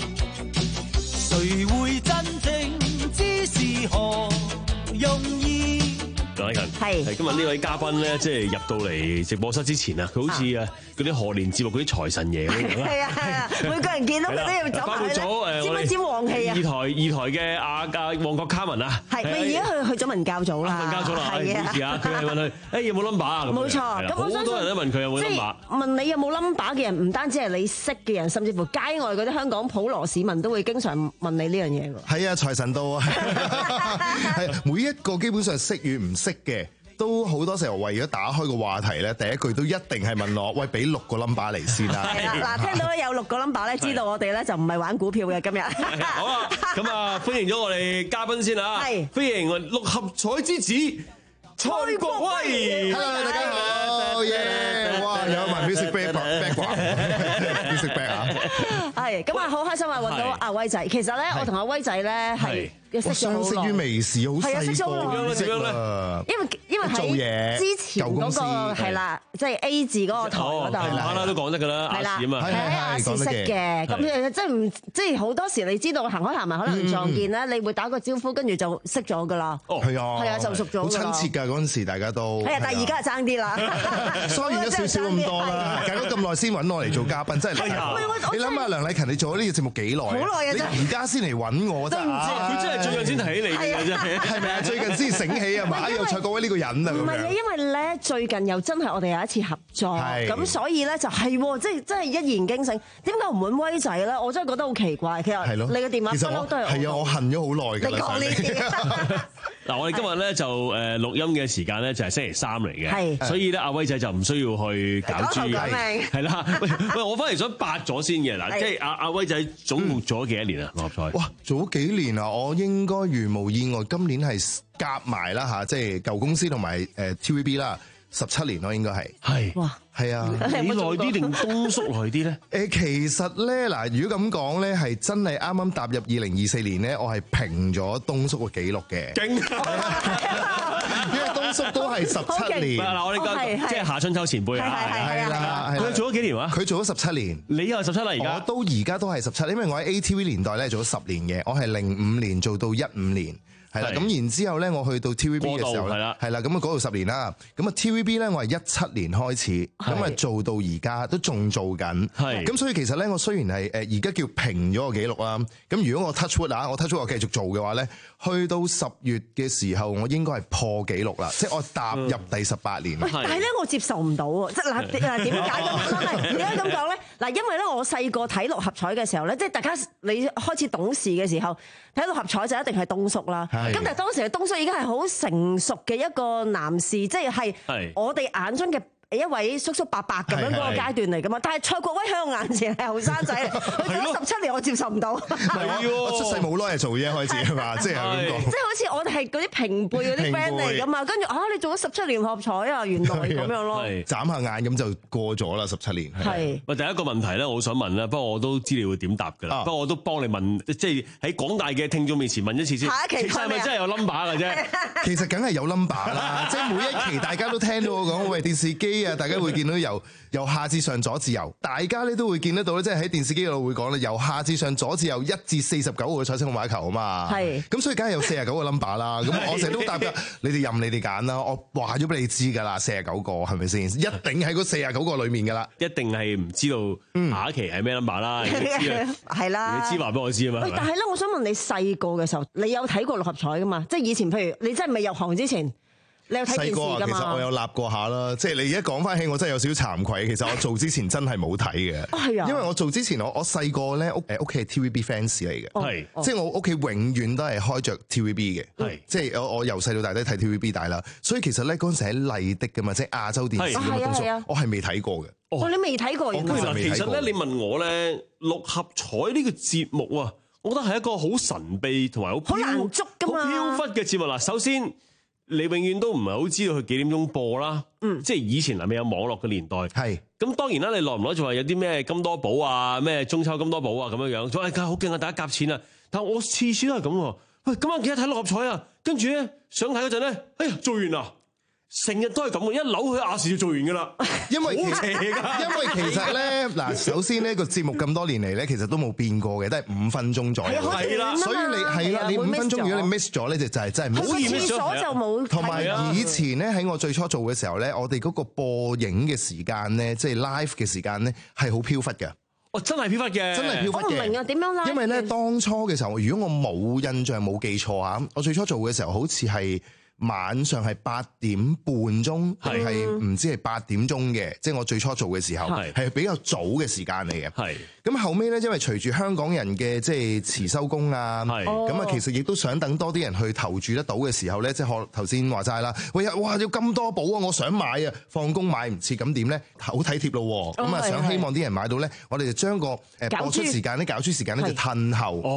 誰會真正知是何用意？ 係係今日呢位嘉賓咧，即係入到嚟直播室之前啊，佢好似啊嗰啲賀年節目嗰啲財神爺咁樣。 係啊係啊，每個人見到佢都要走埋咧，沾一沾旺氣啊！ 二台二台嘅阿阿旺角卡文啊， 係咪而家去去咗文教組啦？ 文教組啦，係啊，唔好意思啊，佢係問佢誒有冇 number 啊？ 冇錯，咁好多人都問佢有冇 number。 問你有冇 number 嘅人，唔單止係你識嘅人，甚至乎街外嗰啲香港普羅市民都會經常問你呢樣嘢㗎。 係啊，財神到啊！係每一個基本上識與唔識嘅，都好多時候為咗打開個話題咧，第一句都一定係問我，喂，俾六個 number 嚟先啦。 係啦，嗱，聽到有六個 number 咧，知道我哋咧就唔係玩股票嘅今日。 好啊，咁啊，歡迎咗我哋嘉賓先啊！係，歡迎我六合彩之子蔡國威。 Hello， 大家好，耶！哇，有埋 music background，music back 啊！ 係，咁啊，好開心啊，揾到阿威仔。其實咧，我同阿威仔咧係識咗好耐。 相識於微視，好細個點樣啦。 因為因為做嘢之前嗰個係啦，即係 A 字嗰個台嗰度， 啦啦都講得㗎啦，亞視啊嘛， 係喺亞視識嘅。咁即係唔即係好多時你知道行開行埋可能撞見咧，你會打個招呼，跟住就識咗㗎啦。 哦，係啊， 係啊，就熟咗。 好親切㗎，嗰陣時大家都係啊，但係而家係爭啲啦， 疏遠咗少少咁多啦。隔咗咁耐先揾我嚟做嘉賓，真係你諗下梁禮勤，你做咗呢個節目幾耐？ 好耐啊！ 你而家先嚟揾我，真係佢真係最近先提起你嘅啫， 係咪啊？最近先醒起啊嘛！有蔡國威呢個人啊， 唔係啊，因為咧最近又真係我哋有一次合作，咁所以咧就係即係真係一言驚醒。點解唔揾威仔咧？我真係覺得好奇怪。其實你嘅電話不嬲都係係啊，我恨咗好耐㗎啦。 你講呢啲。 嗱，我哋今日咧就誒錄音嘅時間咧就係星期三嚟嘅，所以咧阿威仔就唔需要去搞豬嘅，係啦。喂喂，我翻嚟想八咗先嘅嗱，即係阿阿威仔總共做咗幾多年啊？六合彩哇，做咗幾年啊！我應該如無意外，今年係夾埋啦嚇，即係舊公司同埋誒 T V B 啦。十七年咯，應該係係哇， 係啊， 你耐啲定東叔耐啲咧？ 誒，其實咧嗱，如果咁講咧，係真係啱啱踏入二零二四年咧，我係平咗東叔嘅紀錄嘅。 勁， 因為東叔都係十七年。 嗱，我哋講即係夏春秋前輩啊， 係啦， 佢做咗幾年話？ 佢做咗十七年， 你又十七啦，而家我都而家都係十七，因為我喺 A T V 年代咧做咗十年嘅，我係零五年做到一五年。係啦，咁然之後咧，我去到 T V B 嘅時候咧，係啦，咁啊嗰度十年啦，咁啊 T V B 咧，我係一七年開始，咁啊做到而家都仲做緊，係，咁所以其實咧，我雖然係誒而家叫平咗個紀錄啦，咁如果我 touch wood 啊，我 touch wood 我繼續做嘅話咧，去到十月嘅時候，我應該係破紀錄啦，即係我踏入第十八年。 但係咧，我接受唔到喎，即係嗱嗱點解咁？點解咁講咧？嗱，因為咧，我細個睇六合彩嘅時候咧，即係大家你開始懂事嘅時候，睇六合彩就一定係東叔啦。咁但係當時嘅東叔已經係好成熟嘅一個男士，即係係我哋眼中嘅一位叔叔伯伯咁樣嗰個階段嚟噶嘛。但係蔡國威喺我眼前係後生仔，佢做咗十七年，我接受唔到。 係喎，我出世冇耐就做嘢開始係嘛，即係咁講。即係好似我哋係嗰啲平輩嗰啲 friend 嚟噶嘛，跟住啊你做咗十七年六合彩啊，原來咁樣咯。 眨下眼咁就過咗啦，十七年。 係。 喂，第一個問題咧，我想問啦，不過我都知你會點答㗎啦。不過我都幫你問，即係喺廣大嘅聽眾面前問一次先。 下一期係咪真係有 number 㗎啫？ 其實梗係有 number 啦，即係每一期大家都聽到我講，喂電視機啊，大家會見到由由下至上左至右，大家咧都會見得到咧，即係喺電視機度會講咧，由下至上左至右一至四十九個彩色號碼球啊嘛。係。咁所以梗係有四十九個 number 啦。咁我成日都答㗎，你哋任你哋揀啦。我話咗俾你知㗎啦，四十九個係咪先？一定喺嗰四十九個裡面㗎啦。 一定係唔知道下一期係咩 number 啦。 係啦。 你知話俾我知啊嘛。 喂，但係咧，我想問你細個嘅時候，你有睇過六合彩㗎嘛？即係以前，譬如你真係未入行之前。你有睇電視㗎嘛？ 其實我有立過下啦，即係你而家講翻起，我真係有少少慚愧。其實我做之前真係冇睇嘅， 係啊， 因為我做之前，我我細個咧屋誒屋企係 T V B fans 嚟嘅，係、哦，即係我屋企永遠都係開着 T V B 嘅，係，即係我我由細到大都睇 T V B 大啦，所以其實咧嗰陣時喺麗的㗎嘛，即係亞洲電視咁嘅東西，我係未睇過嘅。 哦，你未睇過？ 其實咧，你問我咧，六合彩呢個節目啊，我覺得係一個好神秘同埋好好難捉㗎嘛， 好飄忽嘅節目嗱。首先你永遠都唔係好知道佢幾點鐘播啦，嗯，即係以前嗱未有網絡嘅年代，係咁當然啦，你耐唔耐就話有啲咩金多寶啊，咩中秋金多寶啊咁樣樣，就係好勁啊，大家夾錢啊，但係我次次都係咁喎，喂，今晚幾多睇六合彩啊，跟住咧想睇嗰陣咧，哎呀做完啦。成日都係咁嘅，一扭去亞視就做完㗎啦， 因為好邪㗎。 因為其實咧，嗱，首先呢個節目咁多年嚟咧，其實都冇變過嘅，都係五分鐘左右。係啦，所以你係啦，你五分鐘如果你 miss 咗咧，就就係真係 miss 咗。 廁所就冇。 同埋以前咧喺我最初做嘅時候咧，我哋嗰個播映嘅時間咧，即係 live 嘅時間咧，係好飄忽嘅。 哦，真係飄忽嘅， 真係飄忽嘅。 我唔明啊，點樣 live？因為咧當初嘅時候，如果我冇印象冇記錯嚇，我最初做嘅時候好似係晚上係八點半鐘，定係唔知係八點鐘嘅，即係我最初做嘅時候係比較早嘅時間嚟嘅。係咁後尾咧，因為隨住香港人嘅即係遲收工啊，咁啊其實亦都想等多啲人去投注得到嘅時候咧，即係學頭先話齋啦，喂呀，哇，要咁多寶啊，我想買啊，放工買唔切，咁點咧？好體貼咯，咁啊想希望啲人買到咧，我哋就將個誒播出時間咧、攪珠時間咧就褪後。哦。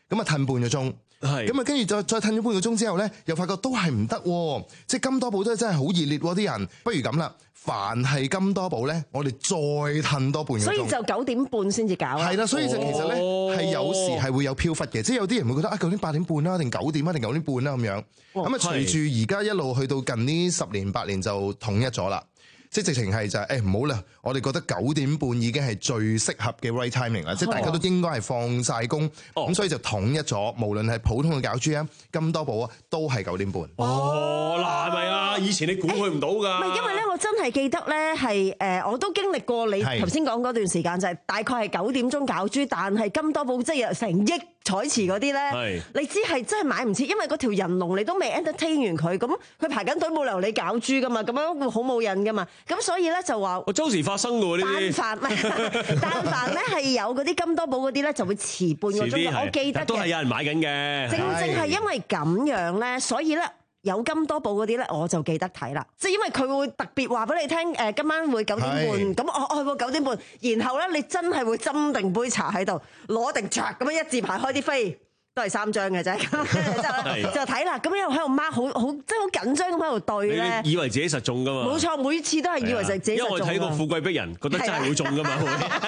咁啊褪半個鐘。 係咁啊，跟住再再褪咗半個鐘之後咧，又發覺都係唔得喎，即係金多寶都真係好熱烈喎，啲人不如咁啦，凡係金多寶咧，我哋再褪多半個鐘， 所以就九點半先至搞啊。 係啦，所以就其實咧係有時係會有飄忽嘅，即係有啲人會覺得啊，究竟八點半啦，定九點啊，定九點半啦咁樣。咁啊，隨住而家一路去到近呢十年八年就統一咗啦。即係直情係就係誒唔好啦，我哋覺得九點半已經係最適合嘅 right timing 啦，即係大家都應該係放晒工，咁、哦、所以就統一咗，無論係普通嘅攪珠啊、金多寶啊，都係九點半。 哦，嗱係咪啊？以前你估佢唔到㗎。唔係， 因為咧，我真係記得咧係誒，我都經歷過你頭先講嗰段時間，就係、是、大概係九點鐘攪珠，但係金多寶即係成億彩池嗰啲咧，你知係真係買唔切，因為嗰條人龍你都未 entertain 完佢，咁佢排緊隊冇理由你攪珠㗎嘛，咁樣會好冇癮㗎嘛。咁所以咧就話， 我周時發生嘅喎呢啲。但凡但凡咧係有嗰啲金多寶嗰啲咧，就會遲半個鐘。我記得嘅都係有人買緊嘅。 正正係因為咁樣咧，所以咧有金多寶嗰啲咧，我就記得睇啦。即係因為佢會特別話俾你聽，誒今晚會九點半，咁我我九點半，然後咧你真係會斟定杯茶喺度，攞定唰咁樣一字排開啲飛。都係三張嘅啫，咁就睇啦。咁又喺度 mark 好好，即係好緊張咁喺度對咧。 你以為自己實中噶嘛？ 冇錯，每次都係以為就自己實中。 因為我睇過《富貴逼人》，覺得真係會中噶嘛。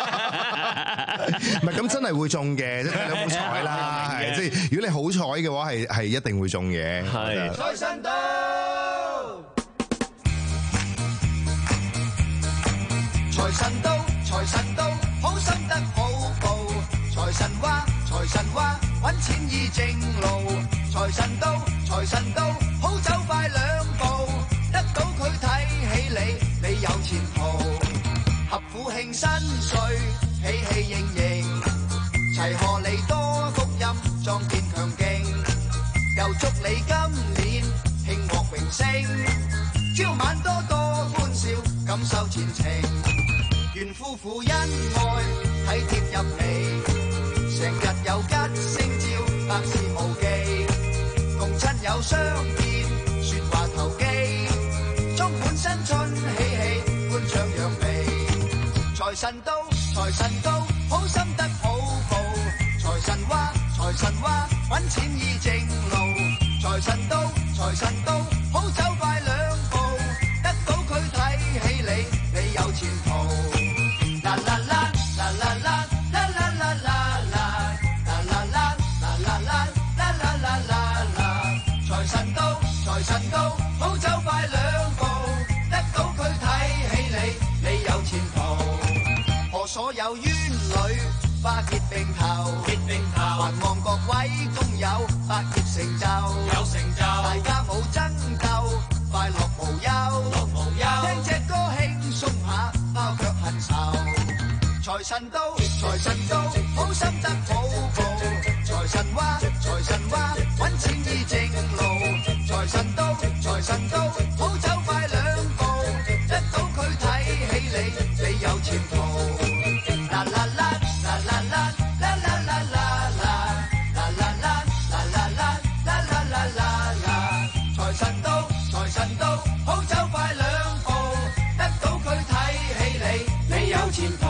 唔係咁真係會中嘅，即係你好彩啦。係即係如果你好彩嘅話，係係一定會中嘅。係。財神到， 財神到，財神到，好心得好報。財神話，財神話，揾錢易正路。財神到，財神到，好走快兩步。得到佢睇起你，你有前途。合府慶新歲，喜氣盈盈，齊賀你多福音，壯健強勁。又祝你今年慶獲榮升，朝晚多多歡笑，感受前程。願夫婦恩愛，體貼入微。成日有吉星照，百事無忌，共親友相見，説話投機，充滿新春喜氣，歡唱揚眉。財神到，財神到，好心得好報。財神話，財神話，揾錢易正路。財神到，財神到，好走快兩步。得到佢睇起你，你有前途。啦啦啦，啦啦啦。財神到，好走快兩步，得到佢睇起你，你有前途。賀所有冤侶花結並頭，結並頭，還望各位工友百業成就，有成就，大家冇爭鬥，快樂無憂，樂無憂，聽隻歌輕鬆下，拋卻恨愁。財神到，財神到，好心得好報。財神話，財神話，揾錢易正路。財神到，財神到，好走快兩步。得到佢睇起你，你有前途。啦啦啦，啦啦啦，啦啦啦啦啦，啦啦啦，啦啦啦，啦啦啦啦啦。財神到，財神到，好走快兩步。得到佢睇起你，你有前途。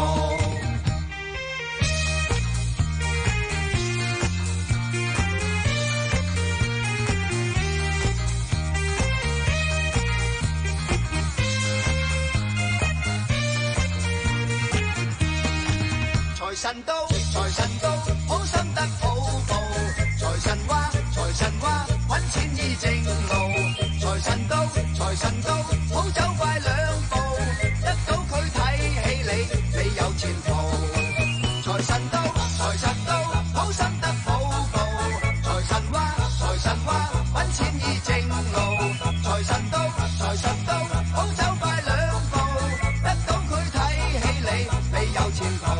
財神到，財神到，好心得好報。財神話，財神話，揾錢易正路。財神到，財神到，好走快兩步。得到佢睇起你，你有前途。財神到，財神到，好心得好報。財神話，財神話，揾錢易正路。財神到，財神到，好走快兩步。得到佢睇起你，你有前途。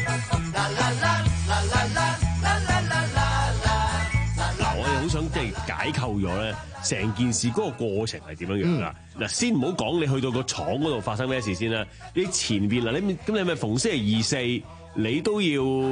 即係解構咗咧，成件事嗰個過程係點樣樣噶？嗱、嗯，先唔好講你去到個廠嗰度發生咩事先啦。你前邊嗱，你咁你咪逢星期二四，你都要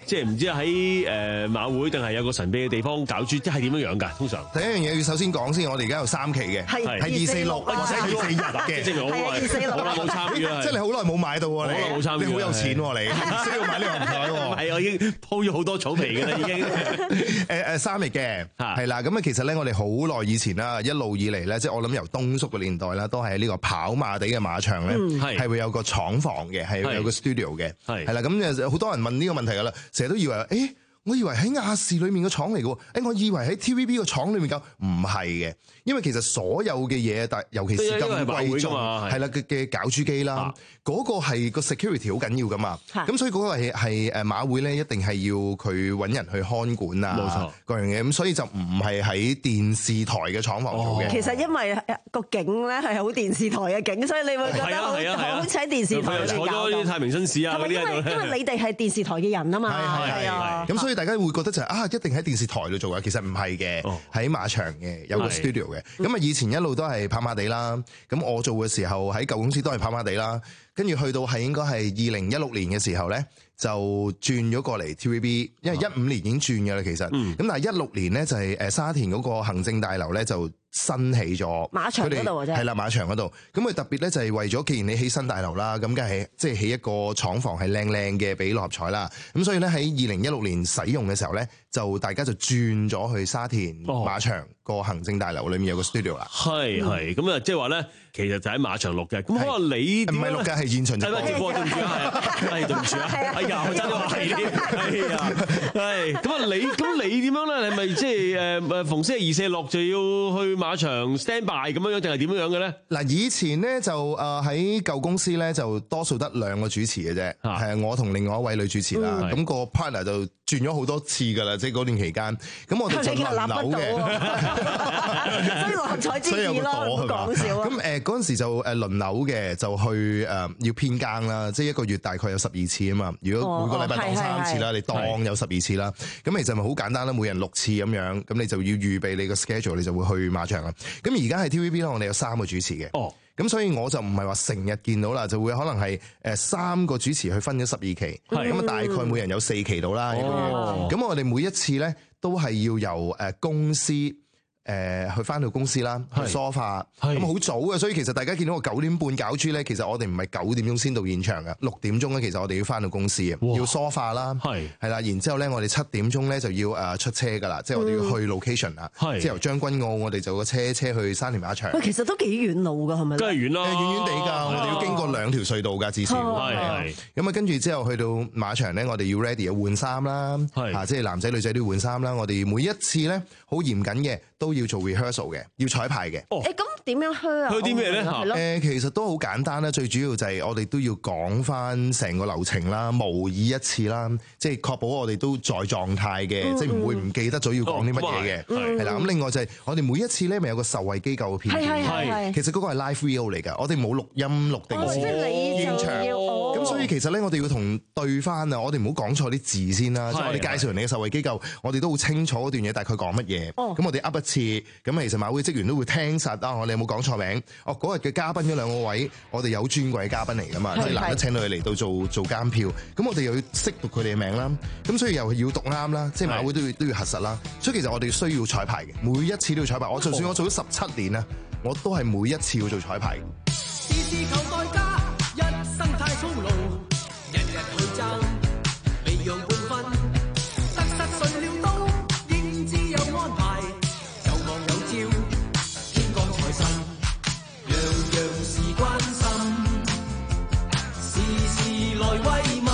即係唔知喺誒馬會定係有個神秘嘅地方搞珠，即係點樣樣㗎？通常第一樣嘢要首先講先，我哋而家有三期嘅，係係二四六或者二四日嘅， 證明好耐，好耐冇參與啦。 即係你好耐冇買到喎， 好耐冇參與， 你好有錢喎，你需要買呢個唔台喎。 係，我已經鋪咗好多草皮㗎啦，已經。 誒誒三日嘅，係啦。咁啊，其實咧，我哋好耐以前啦，一路以嚟咧，即係我諗由東叔嘅年代啦，都係喺呢個跑馬地嘅馬場咧，係會有個廠房嘅，係有個 studio 嘅，係啦。咁誒好多人問呢個問題㗎啦，成日都以為誒。我以為喺亞視裏面個廠嚟嘅喎，誒，我以為喺 T V B 個廠裏面搞，唔係嘅，因為其實所有嘅嘢，但尤其是咁貴重，係啦嘅嘅攪珠機啦，嗰個係個 security 好緊要噶嘛，咁所以嗰個係係誒馬會咧，一定係要佢揾人去看管啊，冇錯，各樣嘢，咁所以就唔係喺電視台嘅廠房做嘅。 其實因為個景咧係好電視台嘅景，所以你會覺得好好似喺電視台嚟搞。 坐咗啲太平紳士啊嗰啲喺度咧。 因為你哋係電視台嘅人啊嘛，係啊， 咁所以大家會覺得就係啊，一定喺電視台度做嘅，其實唔係嘅，喺馬場嘅有個 studio 嘅。咁啊，以前一路都係跑馬地啦。咁我做嘅時候喺舊公司都係跑馬地啦。跟住去到係應該係二零一六年嘅時候咧，就轉咗過嚟 T V B， 因為一五年已經轉嘅啦，其實。咁、嗯、但係一六年咧就係誒沙田嗰個行政大樓咧就新起咗馬場嗰度， 係啦，馬場嗰度。咁佢特別咧就係為咗，既然你起新大樓啦，咁梗係即係起一個廠房係靚靚嘅俾六合彩啦。咁所以咧喺二零一六年使用嘅時候咧，就大家就轉咗去沙田馬場個行政大樓裏面有個 studio 啦。係係，咁啊即係話咧，其實就喺馬場錄嘅。咁可能你唔係錄嘅，係現場直播。直播對唔住啊，係對唔住啊，哎呀，我真係話係啲，係啊，係。咁啊，你咁你點樣咧？你咪即係誒誒逢星期二四六就要去馬場 stand by 咁樣樣，定係點樣樣嘅咧？嗱，以前咧就誒喺舊公司咧就多數得兩個主持嘅啫，係我同另外一位女主持啦。咁個 partner 就轉咗好多次㗎啦，即係嗰段期間。咁我哋就輪流嘅，所以六合彩之二咯，唔講笑啊！咁誒嗰陣時就誒輪流嘅，就去誒要編更啦，即係一個月大概有十二次啊嘛。如果每個禮拜當三次啦，你當有十二次啦。咁其實咪好簡單啦，每人六次咁樣，咁你就要預備你個 schedule，你就會去馬場啦。咁而家係 T V B 咧，我哋有三個主持嘅。哦。咁所以我就唔係話成日見到啦，就會可能係誒三個主持去分咗十二期，咁啊大概每人有四期到啦。咁我哋每一次咧都係要由誒公司誒去翻到公司啦，去梳化，咁好早嘅，所以其實大家見到我九點半搞珠咧，其實我哋唔係九點鐘先到現場嘅，六點鐘咧其實我哋要翻到公司嘅，要梳化啦，係係啦，然之後咧我哋七點鐘咧就要誒出車噶啦，即係我哋要去 location 啦，即係由將軍澳我哋就個車車去沙田馬場。喂， 其實都幾遠路㗎，係咪？ 梗係遠啦， 遠遠地㗎，我哋要經過兩條隧道㗎，至少係係。咁啊，跟住之後去到馬場咧，我哋要 ready 要換衫啦，係即係男仔女仔都要換衫啦。我哋每一次咧好嚴謹嘅，都要做 rehearsal 嘅，要彩排嘅。 誒咁點樣去啊？ 去啲咩咧？ 誒其實都好簡單啦，最主要就係我哋都要講翻成個流程啦，模擬一次啦，即係確保我哋都在狀態嘅，嗯、即係唔會唔記得咗要講啲乜嘢嘅，係啦。咁另外就係我哋每一次咧，咪有個受惠機構嘅片段，係其實嗰個係 live video 嚟㗎，我哋冇錄音錄定現場，咁所以其實咧，我哋要同對翻啊，我哋唔好講錯啲字先啦，即係我哋介紹人哋嘅受惠機構，我哋都好清楚嗰段嘢大概講乜嘢，咁我哋噏一次，咁其實馬會職員都會聽實啊，我哋有冇講錯名？哦，嗰日嘅嘉賓嗰兩個位，我哋有尊貴嘅嘉賓嚟㗎嘛，即係難得請到佢嚟到做做監票，咁我哋又要識讀佢哋嘅名啦，咁所以又要讀啱啦，即係馬會都要都要核實啦，所以其實我哋需要彩排嘅，每一次都要彩排。我就算我做咗十七年啦，我都係每一次要做彩排。事事求代價，一生太粗魯，日日去爭，未讓半分，得失誰料到，應自有安排，有望有招，天降財神，樣樣事關心，時時來慰問，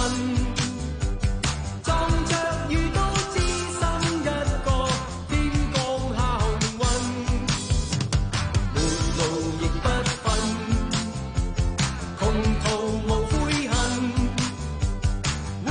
撞着遇到知心一個，天降下幸運，沒路亦不分，窮途無悔恨，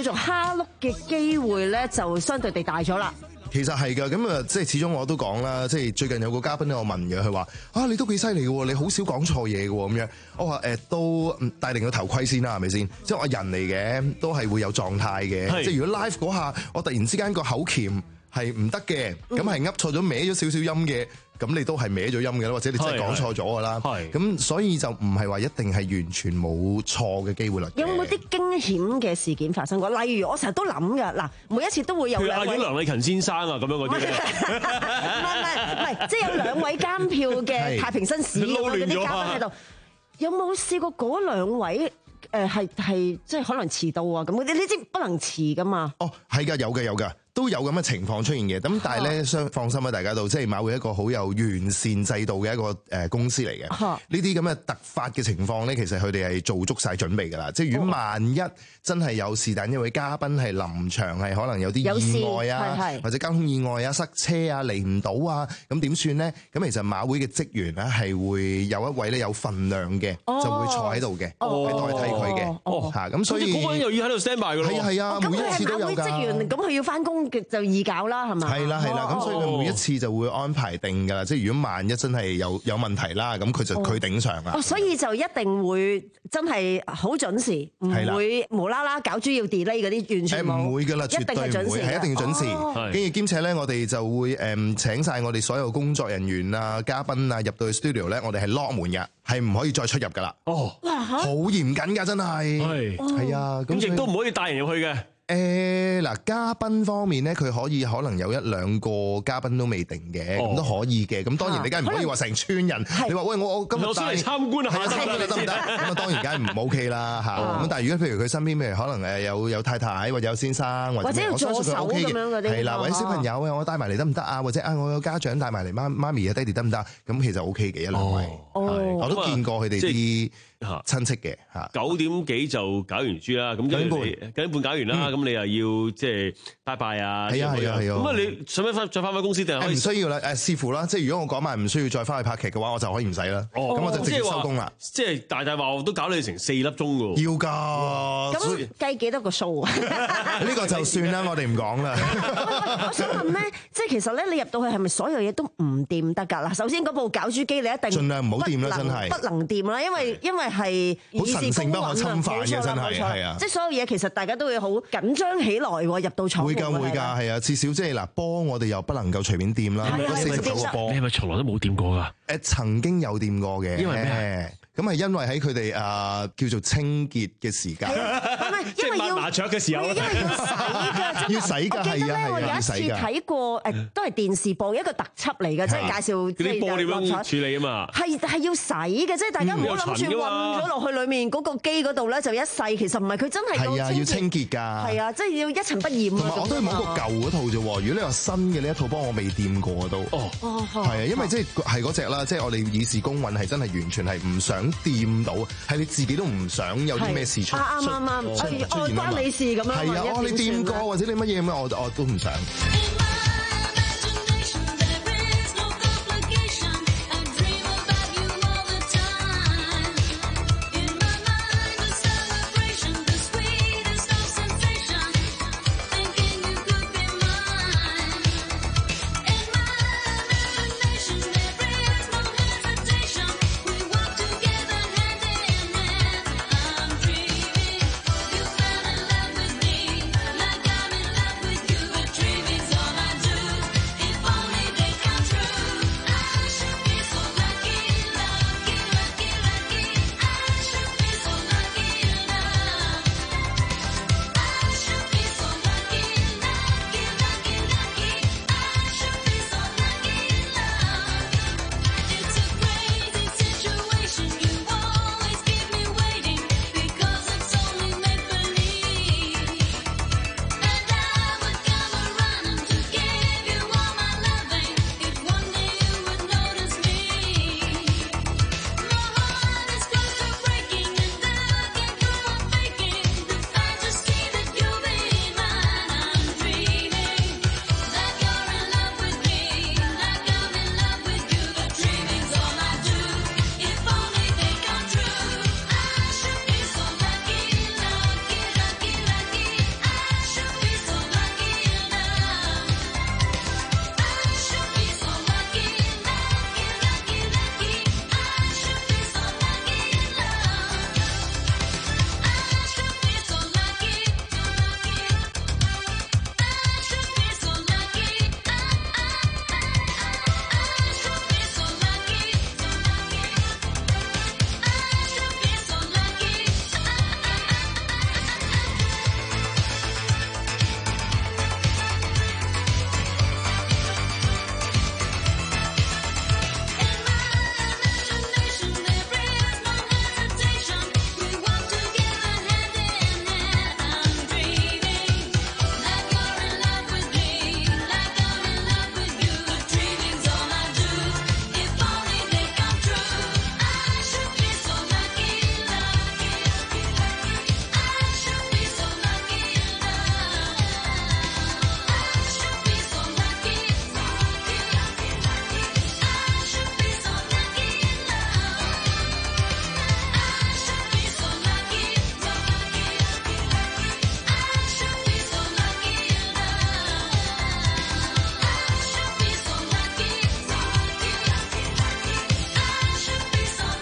叫做蝦碌嘅機會咧，就相對地大咗啦。 其實係㗎，咁啊，即係始終我都講啦，即係最近有個嘉賓咧，我問嘅，佢話啊，你都幾犀利嘅喎，你好少講錯嘢嘅喎，咁樣。我話誒、呃，都戴定個頭盔先啦，係咪先？即係我人嚟嘅，都係會有狀態嘅。即係如果 live 嗰下，我突然之間個口鉗係唔得嘅，咁係噏錯咗歪咗少少音嘅。咁你都係歪咗音嘅啦，或者你真係講錯咗㗎啦。咁所以就唔係話一定係完全冇錯嘅機會率。 有冇啲驚險嘅事件發生過？例如我成日都諗㗎，嗱，每一次都會有兩位。 譬如阿梁禮勤先生啊，咁樣嗰啲。 唔係唔係唔係，即係有兩位監票嘅太平紳士嗰啲嘉賓喺度。有冇試過嗰兩位誒係係即係可能遲到啊？咁你你知不能遲㗎嘛？ 哦，係㗎，有嘅有㗎。都有咁嘅情況出現嘅，咁但係咧，相放心啊，大家都即係馬會一個好有完善制度嘅一個誒公司嚟嘅。呢啲咁嘅突發嘅情況咧，其實佢哋係做足晒準備㗎啦。即係如果萬一真係有是但一位嘉賓係臨場係可能有啲意外啊，或者交通意外啊、塞車啊、嚟唔到啊，咁點算咧？咁其實馬會嘅職員咧係會有一位咧有份量嘅，哦、就會坐喺度嘅，係、哦、代替佢嘅。嚇咁、哦、所以嗰個人又要喺度 stand by 㗎咯。係啊係啊，每一次都有㗎。咁佢係馬會職員，咁佢要翻工。就易搞啦，係嘛？係啦，係啦，咁所以佢每一次就會安排定㗎啦。即係如果萬一真係有有問題啦，咁佢就佢頂上啦。哦，所以就一定會真係好準時，唔會無啦啦搞豬要 delay 嗰啲，完全冇。誒唔會㗎啦，絕對唔會，係一定要準時。跟住兼且咧，我哋就會誒請曬我哋所有工作人員啊、嘉賓啊入到去 studio 咧，我哋係 lock 門嘅，係唔可以再出入㗎啦。哦，好嚴謹㗎，真係。係係啊，咁亦都唔可以帶人入去嘅。誒嗱、呃，嘉賓方面咧，佢可以可能有一兩個嘉賓都未定嘅，咁、哦、都可以嘅。咁當然你梗係唔可以話成村人，你話喂我我今日帶嚟參觀啊，得唔得？得唔得？咁啊當然梗係唔 OK 啦嚇。咁、哦、但係如果譬如佢身邊譬如可能誒有有太太或者有先生或者，或者有助手咁樣嗰啲，係啦，或者小朋友啊，我帶埋嚟得唔得啊？或者啊，我有家長帶埋嚟媽媽咪啊、爹哋得唔得？咁其實 OK 嘅一兩位，哦、我都見過佢哋啲親戚嘅嚇。九點幾就搞完豬啦，咁九點半九點半搞完啦，咁、嗯、你又要即係拜拜啊？係啊係啊係啊！咁啊你使唔使翻再翻返公司定係可以？唔需要啦，誒視乎啦。即係如果我講埋唔需要再翻去拍劇嘅話，我就可以唔使啦。哦，咁我就直接收工啦。即係大大話我都搞你成四粒鐘㗎喎。要㗎。咁計幾多個數啊？呢個就算啦，我哋唔講啦。我想問咧，即係其實咧，你入到去係咪所有嘢都唔掂得㗎？嗱，首先嗰部攪珠機你一定盡量唔好掂啦，真係不能掂啦，因為因為係好神聖不可侵犯嘅，真係係啊！即係所有嘢其實大家都會好緊張起來喎，入到廠會㗎會㗎係啊！至少即係嗱波，我哋又不能夠隨便掂啦。嗰四十九個波，你係咪從來都冇掂過㗎？誒曾經有掂過嘅，因為咩？咁係因為喺佢哋啊叫做清潔嘅時間，即係抹麻雀嘅時候，因為要洗㗎，要洗㗎，係啊係啊，要洗㗎。我記得咧，我有一次睇過誒，都係電視部一個特輯嚟嘅，即係介紹嗰啲波點樣處理啊嘛。係係要洗嘅，即係大家唔好諗住混咗落去裡面嗰個機嗰度咧就一世，其實唔係，佢真係係啊要清潔㗎。係啊，即係要一塵不染啊。我都係冇個舊嗰套啫喎，如果你話新嘅呢一套幫我未掂過都。哦哦，係啊，因為即係係嗰隻啦，即係我哋議事公允係真係完全係唔想掂到，係你自己都唔想有啲咩事出。啱啱啱，愛關你事咁樣。係啊，哦，你掂過或者你乜嘢咁樣，我我都唔想。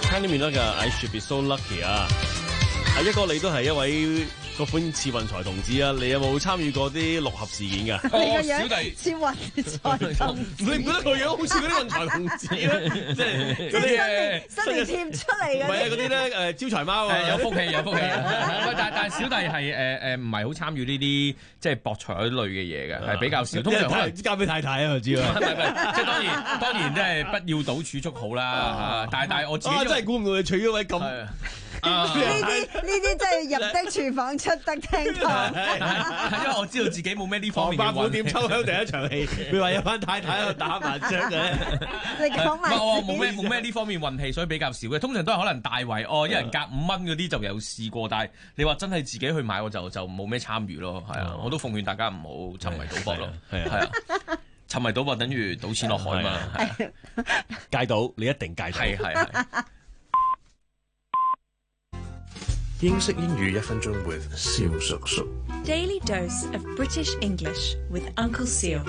Candy Minogue I Should Be So Lucky 啊！阿一哥你都係一位個款似運財童子啊！你有冇參與過啲六合事件㗎？ 哦， 小弟似運財童子， 你唔覺得個樣好似嗰啲運財童子咧？即係嗰啲新年貼出嚟嘅。 唔係啊，嗰啲咧誒招財貓啊， 有福氣有福氣。但但小弟係誒誒唔係好參與呢啲即係博彩類嘅嘢嘅，係比較少。通常可能交俾太太啊，我知啊。 唔係唔係，即係當然當然即係不要賭儲蓄好啦。但係但係我自己真係估唔到你娶咗位咁。 呢啲呢啲真係入得廚房出得廳堂， 因為我知道自己冇咩呢方面嘅運氣。 八點抽響第一場戲，佢話有班太太喺度打麻將嘅。 你講埋先。 我冇咩冇咩呢方面運氣，所以比較少嘅。通常都係可能大圍哦，一人夾五蚊嗰啲就有試過，但係你話真係自己去買，我就就冇咩參與咯。係啊，我都奉勸大家唔好沉迷賭博咯。係啊，沉迷賭博等於賭錢落海嘛。 戒賭你一定戒賭。 係係係。 英式英語一分鐘 with 蕭叔叔。 Daily dose of British English with Uncle Seal。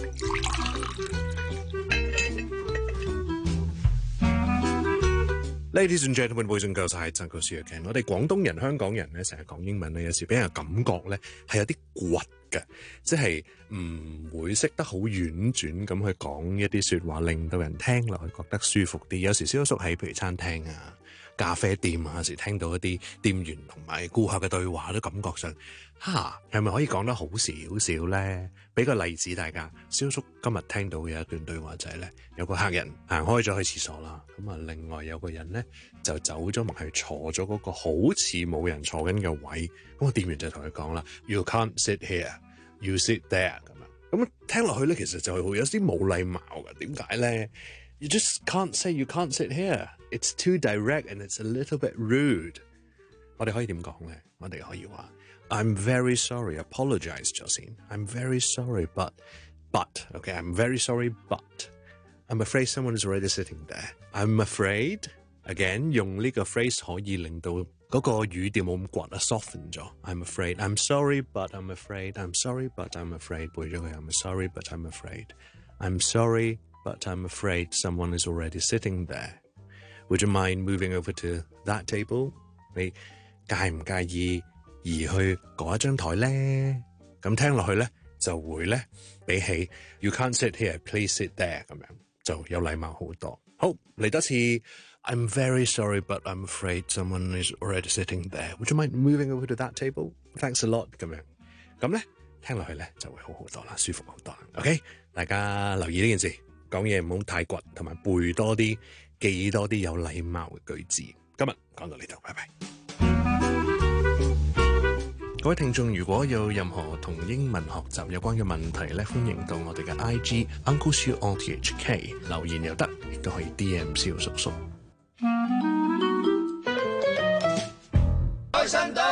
Ladies and gentlemen, boys and girls，係Uncle Seal again。我哋廣東人、香港人咧，成日講英文咧，有時俾人感覺咧係有啲倔嘅，即係唔會識得好婉轉咁去講一啲説話，令到人聽落去覺得舒服啲。有時蕭叔喺譬如餐廳啊、咖啡店啊，有時聽到一啲店員同埋顧客嘅對話，都感覺上嚇係咪可以講得好少少咧？俾個例子大家，蕭叔今日聽到嘅一段對話就係咧，有個客人行開咗去廁所啦，咁啊另外有個人咧就走咗埋去坐咗嗰個好似冇人坐緊嘅位，咁個店員就同佢講啦 ：You can't sit here, you sit there 咁樣。咁聽落去咧，其實就係有啲冇禮貌嘅。點解咧？ You just can't say you can't sit here. It's too direct and it's a little bit rude. 我哋可以點講咧？我哋可以話 I'm very sorry, apologize 咗先。I'm very sorry, but but okay, I'm very sorry, but I'm afraid someone is already sitting there. I'm afraid again 用呢個 phrase 可以令到嗰個語調冇咁倔啊 ，soften 咗。I'm afraid. I'm sorry, but I'm afraid. I'm sorry, but I'm afraid. 背咗佢 I'm sorry, but I'm afraid. I'm sorry, but I'm afraid someone is already sitting there. Would you mind moving over to that table? 你介唔介意移去嗰一張台咧？咁聽落去咧就會咧比起 You can't sit here, please sit there 咁樣就有禮貌好多。好，嚟多次 I'm very sorry, but I'm afraid someone is already sitting there. Would you mind moving over to that table? Thanks a lot 咁樣。咁咧聽落去咧就會好好多啦，舒服好多啦。OK， 大家留意呢件事，講嘢唔好太倔，同埋背多啲。記多啲有禮貌嘅句子。今日講到呢度，拜拜。各位聽眾，如果有任何同英文學習有關嘅問題咧，歡迎到我哋嘅 I G Uncle Siu O T H K 留言又得，亦都可以 D M 蕭叔叔。 財神到，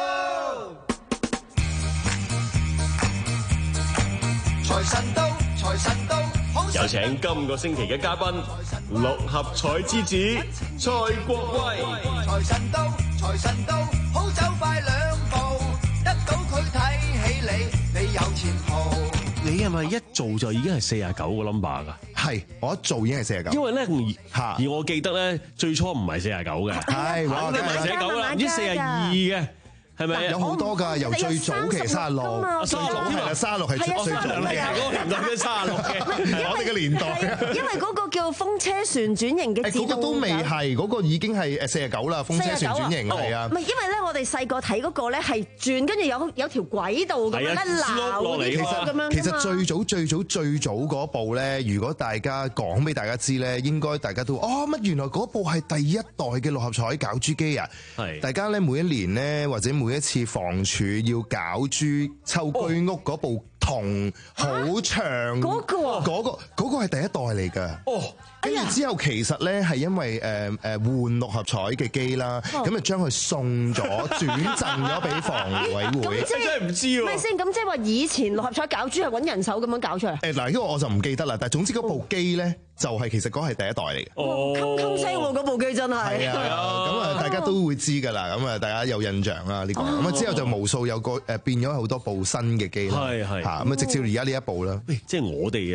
財神到，財神到。 有請今個星期嘅嘉賓，六合彩之子蔡國威。 財神到，財神到，好走快兩步，得到佢睇起你，你有前途。 你係咪一做就已經係四十九個 number 㗎？ 係，我一做已經係四十九。 因為咧，而而我記得咧，最初唔係四十九嘅， 係， 肯定唔係四十九啦，唔知四十二嘅。係咪有好多㗎？由最早期三十六，最早係啦，三十六係最早嚟嘅， 嗰個年代嘅三十六嘅， 我哋嘅年代。 因為嗰個叫風車旋轉型嘅自動， 嗰個都未係，嗰個已經係誒四十九啦，風車旋轉型係啊。 唔係因為咧，我哋細個睇嗰個咧係轉，跟住有有條軌道咁樣咧撈嗰啲咁樣。 其實最早最早最早嗰部咧，如果大家講俾大家知咧，應該大家都哦乜原來嗰部係第一代嘅六合彩攪珠機啊！係大家咧每一年咧或者每一次房署要攪珠抽居屋嗰部銅好長嗰個嗰個嗰個係第一代嚟㗎。哦，跟住之後其實咧係因為誒誒換六合彩嘅機啦，咁啊將佢送咗轉贈咗俾房委會。 真係唔知喎。咪先咁即係話以前六合彩攪珠係揾人手咁樣攪出嚟。誒嗱，呢個我就唔記得啦，但係總之嗰部機咧就係其實嗰係第一代嚟嘅。 哦，鏗鏗聲喎嗰部機真係。係啊，咁啊大家都會知㗎啦，咁啊大家有印象啦呢個。咁啊之後就無數有個誒變咗好多部新嘅機啦。係係嚇，咁啊直至而家呢一部啦。 即係我哋啊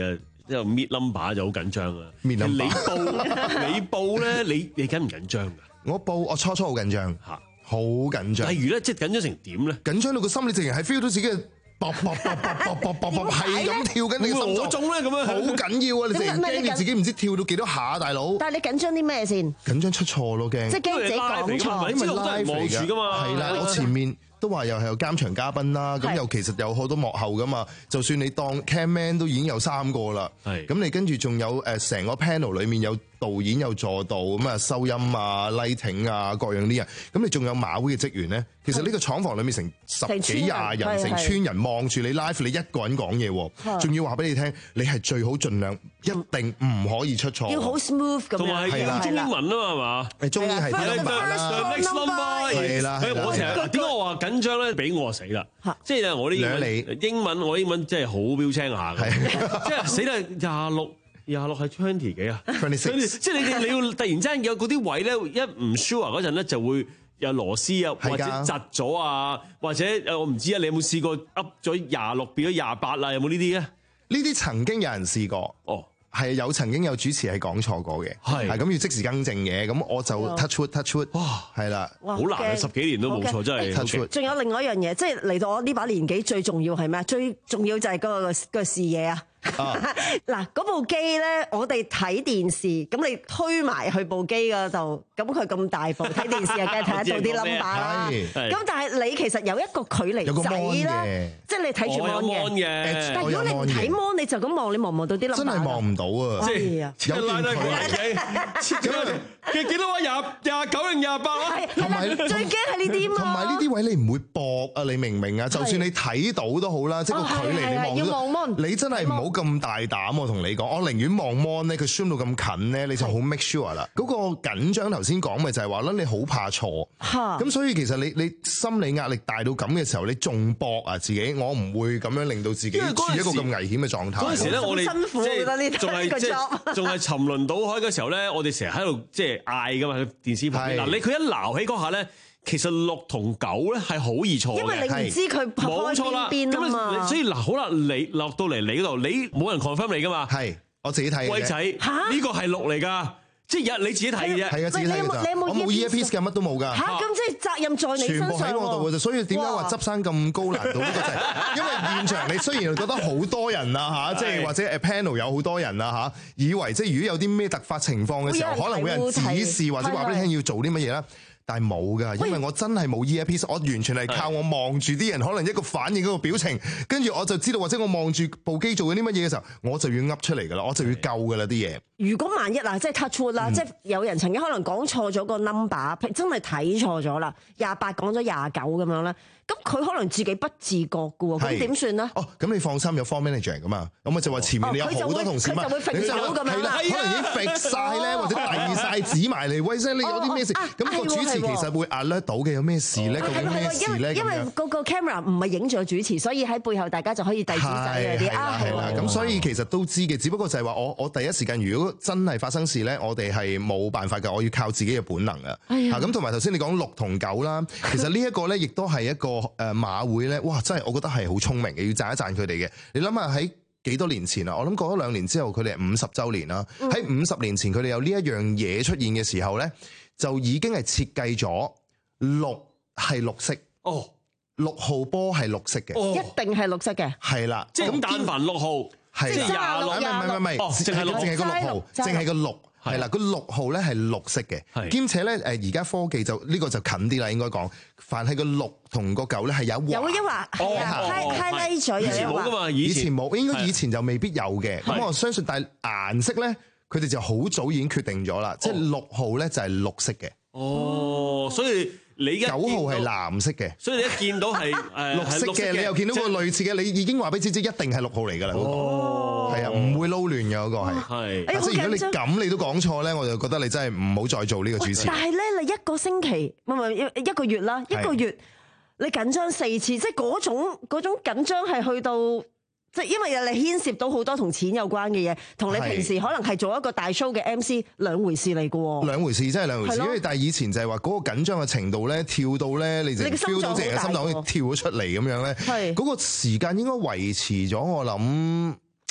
即係搣 number 就好緊張啊。 搣 number 你報你報咧，你你緊唔緊張㗎？ 我報我初初好緊張嚇，好緊張。 例如咧，即係緊張成點咧？ 緊張到個心，你淨係 feel 到自己嘅卜卜卜卜卜卜卜係咁跳緊你嘅心臟。 我中咧咁樣， 好緊要啊！你淨係驚你自己唔知跳到幾多下，大佬。 但係你緊張啲咩先？ 緊張出錯咯，驚。 即係驚自己講錯， 因為 live 望住㗎嘛。 係啦，我前面都話又係有監場嘉賓啦，咁又其實有好多幕後噶嘛。就算你當 camman 都已經有三個啦，咁你跟住仲有誒成個 panel 裡面有導演有助導咁啊，收音啊、lighting 啊各樣啲人，咁你仲有馬會嘅職員咧。其實呢個廠房裏面成十幾廿人，成村人望住你 live，你一個人講嘢，仲要話俾你聽，你係最好盡量一定唔可以出錯， 要好 smooth 咁樣。 同埋係中英文啊嘛，係嘛？ 誒中英係 number 啦 ，next number 係啦。我成日點解我話緊張咧？俾我死啦！即係我啲英文，英文我英文真係好標青下嘅，即係死啦廿六。廿六係 twenty 幾啊 ？twenty six， 即係你哋你要突然之間有嗰啲位咧，一唔 sure 嗰陣咧就會有螺絲啊，或者窒咗啊，或者誒我唔知啊，你有冇試過噏咗廿六變咗廿八啦？有冇呢啲咧？ 呢啲曾經有人試過，哦，係有曾經有主持係講錯過嘅，係咁要即時更正嘅，咁我就 touch wood touch wood，哇，係啦， 好難啊，十幾年都冇錯，真係 touch wood。 仲有另外一樣嘢，即係嚟到我呢把年紀最重要係咩啊？最重要就係嗰個嗰個視野啊！嗱，嗰部機咧，我哋睇電視，咁你推埋去部機嗰度，咁佢咁大部睇電視啊，梗係睇得到啲 number 啦。咁但係你其實有一個距離仔啦，即係你睇住 mon 嘅。但係如果你唔睇 mon，你就咁望，你望唔望到啲 number？ 真係望唔到啊！ 即係有段距離。 幾幾多位？廿廿九定廿八啊？ 同埋最驚係呢啲嘛。 同埋呢啲位你唔會搏啊！你明唔明啊？就算你睇到都好啦，即係個距離你望到，你真係唔好咁大膽。我同你講，我寧願望 mon 咧，佢 zoom 到咁近咧，你就好 make sure 啦。嗰個緊張頭先講咪就係話咧，你好怕錯，咁所以其實你你心理壓力大到咁嘅時候，你仲搏啊自己，我唔會咁樣令到自己處一個咁危險嘅狀態。 嗰陣時咧，我哋辛苦覺得呢仲係即係仲係沉淪倒海嘅時候咧，我哋成日喺度即係嗌噶嘛，喺電視旁邊嗱，你佢一撈起嗰下咧。其實六同九咧係好易錯嘅， 因為你唔知佢開邊邊啊嘛。 所以嗱，好啦，你落到嚟你嗰度，你冇人 confirm 你噶嘛？ 係我自己睇嘅。 威仔，呢個係六嚟㗎，即係日你自己睇嘅啫。 係啊，自己睇㗎咋。我冇 earpiece 嘅，乜都冇㗎。 嚇，咁即係責任在你身上喎。 全部喺我度㗎啫。所以點解話執生咁高難度？呢個就係因為現場你雖然覺得好多人啊嚇，即係或者誒 panel 有好多人啊嚇，以為即係如果有啲咩突發情況嘅時候，可能會有人指示或者話俾你聽要做啲乜嘢啦。但係冇㗎，因為我真係冇 earpiece，我完全係靠我望住啲人，可能一個反應嗰個表情，跟住我就知道，或者我望住部機做緊啲乜嘢嘅時候，我就要噏出嚟㗎啦，我就要救㗎啦啲嘢。 如果萬一啊，即係 touch wood 啦，即係有人曾經可能講錯咗個 number，真係睇錯咗啦，廿八講咗廿九咁樣啦。咁佢可能自己不自覺嘅喎，咁點算咧？ 哦，咁你放心，有 floor manager 㗎嘛，咁我就話前面你有好多同事嘛， 佢就會揈手咁樣啦， 可能已經揈曬咧，或者遞曬紙埋嚟，喂，你有啲咩事？咁個主持其實會 alert 到嘅，有咩事咧？究竟咩事咧？ 因為嗰個 camera 唔係影住個主持，所以喺背後大家就可以遞紙仔嗰啲啊。 係啦，咁所以其實都知嘅，只不過就係話我我第一時間如果真係發生事咧，我哋係冇辦法㗎，我要靠自己嘅本能啊。嚇咁同埋頭先你講六同九啦，其實呢一個咧亦都係一個誒馬會咧，哇！真係我覺得係好聰明嘅，要讚一讚佢哋嘅。你諗下喺幾多年前啊？我諗過咗兩年之後，佢哋係五十週年啦。喺五十年前，佢哋有呢一樣嘢出現嘅時候咧，就已經係設計咗六係綠色哦，六號波係綠色嘅， 一定係綠色嘅， 係啦。 即係但凡六號係即係廿六，唔係唔係唔係，淨係淨係個六號，淨係個六。係啦，個六號咧係綠色嘅，兼且咧誒而家科技就呢個就近啲啦，應該講，凡係個六同個九咧係有一有一劃，highlight 咗有一劃。 以前冇㗎嘛， 以前冇，應該以前就未必有嘅。咁我相信，但係顏色咧，佢哋就好早已經決定咗啦，即係六號咧就係綠色嘅。 哦，所以你九號係藍色嘅， 所以你一見到係誒綠色嘅，你又見到個類似嘅，你已經話俾姐姐一定係六號嚟㗎啦。哦，係啊，唔會撈亂嘅嗰個係。係，即係如果你咁你都講錯咧，我就覺得你真係唔好再做呢個主持。 但係咧，你一個星期唔係一個月啦，一個月你緊張四次，即係嗰種嗰種緊張係去到。即係因為你牽涉到好多同錢有關嘅嘢，同你平時可能係做一個大 show 嘅 M C 兩回事嚟嘅喎。 兩回事真係兩回事，因為但係以前就係話嗰個緊張嘅程度咧，跳到咧你就 feel 到自己嘅心臟好似跳咗出嚟咁樣咧。係嗰個時間應該維持咗，我諗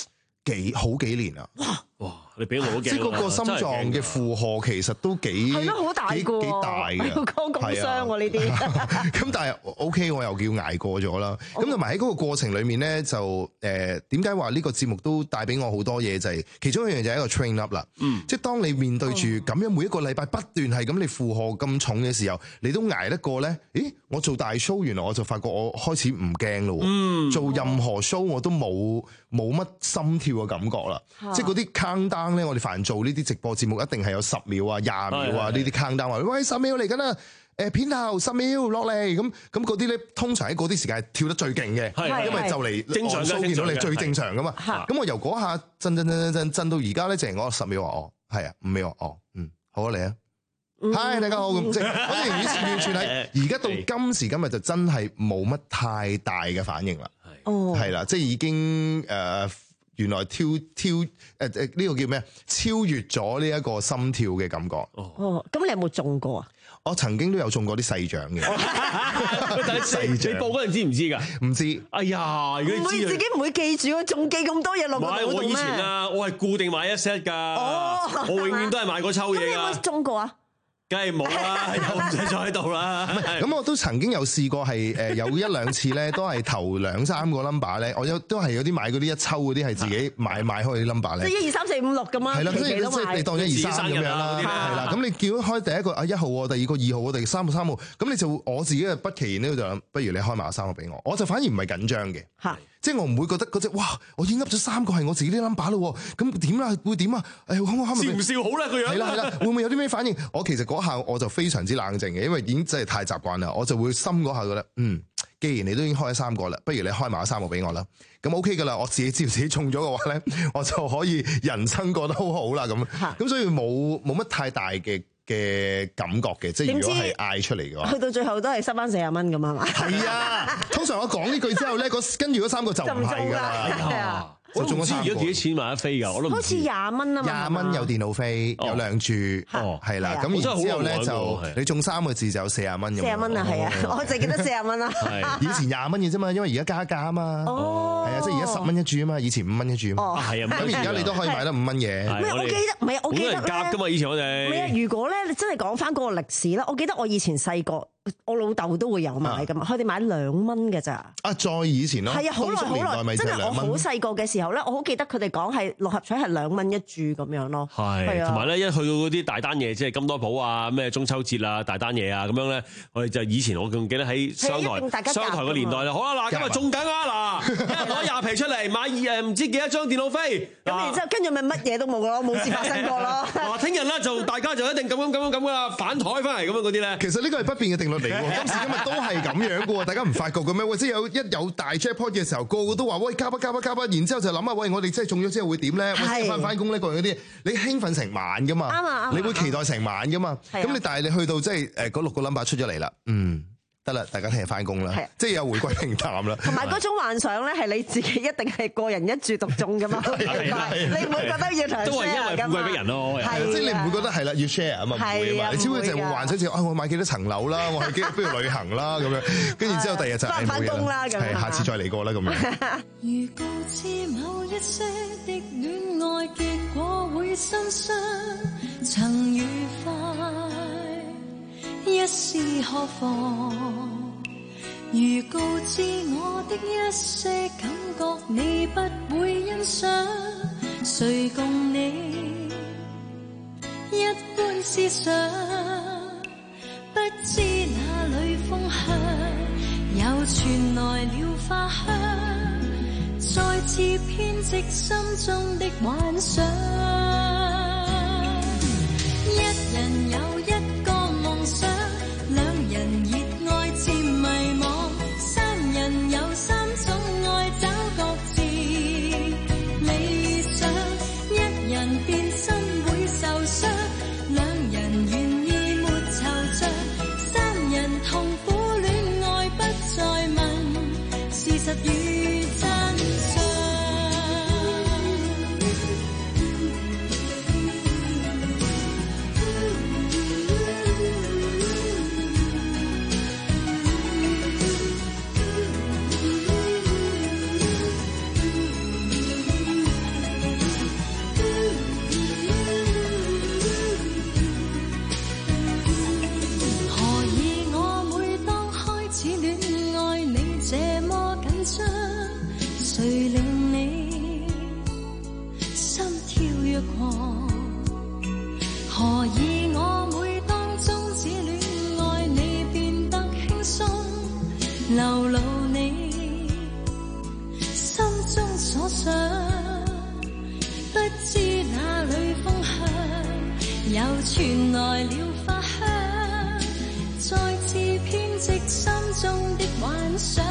幾好幾年啦。 哇哇！你俾我都驚， 即係嗰個心臟嘅負荷其實都幾係咯，好大幾個， 幾大嘅， 講講傷喎呢啲。 咁但係 OK， 我又叫捱過咗啦。咁同埋喺嗰個過程裏面咧，就誒點解話呢個節目都帶俾我好多嘢？就係、是、其中一樣就係一個 train up 啦。嗯，即係當你面對住咁樣每一個禮拜不斷係咁，你負荷咁重嘅時候，你都捱得過咧？咦，我做大 show， 原來我就發覺我開始唔驚咯。嗯，做任何 show 我都冇冇乜心跳嘅感覺啦。即係嗰啲 countdown 咧，我哋凡做呢啲直播節目一定係有十秒啊、廿秒啊呢啲 countdown 話，喂十秒嚟緊啦，誒片頭十秒落嚟，咁咁嗰啲咧通常喺嗰啲時間係跳得最勁嘅，因為就嚟正常 show 見到你最正常噶嘛。咁我由嗰下震震震震震震到而家咧，淨係我十秒話哦，係啊五秒哦，嗯好啊嚟啊，嗨大家好咁，即係我哋以前完全係，而家到今時今日就真係冇乜太大嘅反應啦，係啦，即係已經誒。原來跳跳誒誒呢個叫咩？超越咗呢一個心跳嘅感覺。 哦，咁你有冇中過啊？ 我曾經都有中過啲細獎嘅。 但係你報嗰陣知唔知㗎？ 唔知。 哎呀，如果唔會自己唔會記住啊，仲記咁多嘢落個腦度咩？ 唔係我以前啊，我係固定買一 set 㗎。哦，我永遠都係買嗰抽嘢㗎。咁你有冇中過啊？ 梗係冇啦，又唔使坐喺度啦。 咁我都曾經有試過係誒有一兩次咧，都係頭兩三個 number 咧，我有都係有啲買嗰啲一抽嗰啲係自己買買開啲 number 咧。 即係一二三四五六咁啊。 係啦，即係即係你當一二三咁樣啦，係啦。咁你叫開第一個啊一號喎，第二個二號喎，第三個三號，咁你就我自己嘅不其然咧就諗，不如你開埋三個俾我，我就反而唔係緊張嘅。嚇！即係我唔會覺得嗰隻哇，我已經噏咗三個係我自己啲 number 咯，咁點啦？會點啊？誒，可唔可笑唔笑好啦個樣？ 係啦係啦，會唔會有啲咩反應？我其實嗰下我就非常之冷靜嘅，因為已經真係太習慣啦，我就會心嗰下覺得，嗯，既然你都已經開咗三個啦，不如你開埋三個俾我啦，咁 OK 噶啦，我自己知道自己中咗嘅話咧，我就可以人生過得好好啦，咁，咁所以冇冇乜太大嘅嘅感覺嘅，即係如果係嗌出嚟嘅話， 去到最後都係收翻四十蚊咁啊嘛。 係啊，通常我講呢句之後咧，跟住嗰三個就唔係㗎啦。 我仲知而家幾多錢買一飛㗎？我都好似廿蚊啊嘛。 廿蚊有電腦飛，有兩注，係啦。咁然之後咧就你中三個字就有四十蚊咁。 四十蚊啊，係啊，我淨記得四十蚊啦。 以前廿蚊嘅啫嘛，因為而家加價啊嘛。哦。係啊，即係而家十蚊一注啊嘛，以前五蚊一注啊嘛。 哦，係啊。 咁而家你都可以買得五蚊嘢。 唔係，我記得，唔係我記得咧。 夾㗎嘛，以前我哋。 唔係啊，如果咧你真係講翻嗰個歷史咧，我記得我以前細個。我老豆都會有買噶嘛，佢哋買兩蚊嘅咋。 啊，再以前咯， 係啊，好耐好耐，真係我好細個嘅時候咧，我好記得佢哋講係六合彩係兩蚊一注咁樣咯。 係，同埋咧一去到嗰啲大單嘢，即係金多寶啊、咩中秋節啊、大單嘢啊咁樣咧，我哋就以前我仲記得喺商台商台個年代啦。好啦，嗱，今日中緊啊，嗱，一人攞廿皮出嚟買誒唔知幾多張電腦飛。 咁然之後跟住咪乜嘢都冇咯，冇事發生過咯。 嗱，聽日咧就大家就一定咁樣咁樣咁噶啦，反台翻嚟咁樣嗰啲咧。 其實呢個係不變嘅定律。今時今日都係咁樣嘅喎，大家唔發覺嘅咩？喂，即係有一有大 jackpot 嘅時候，個個都話喂加筆加筆加筆，然之後就諗下喂，我哋真係中咗之後會點咧？翻唔翻工咧？各樣嗰啲，你興奮成晚噶嘛？ 啱啊！ 你會期待成晚噶嘛？咁你但係你去到即係誒嗰六個 number 出咗嚟啦，嗯。得啦，大家聽日翻工啦，即係有回歸平淡啦。 同埋嗰種幻想咧，係你自己一定係個人一注獨中噶嘛，你唔會覺得要同人 share 都係因為富貴逼人咯， 即係你唔會覺得係啦，要 share 啊嘛，唔會啊嘛，你只會就會幻想住啊，我買幾多層樓啦，我去幾邊度旅行啦咁樣，跟住之後第二日就係翻工啦，咁係下次再嚟過啦咁樣。 如告知某一些的戀愛結果會心傷，曾愉快。一時何妨？如告知我的一些感覺，你不會欣賞，誰共你一般思想？不知哪裏風香，又傳來了花香，再次編織心中的幻想。一人有一個夢想，兩人熱愛漸迷惘，三人有三種愛找各自理想，一人變心會受傷，兩人願意沒惆悵，三人痛苦戀愛不再問事實與真相。 流露你心中所想，不知哪裏風向又傳來了花香，再次編織心中的幻想。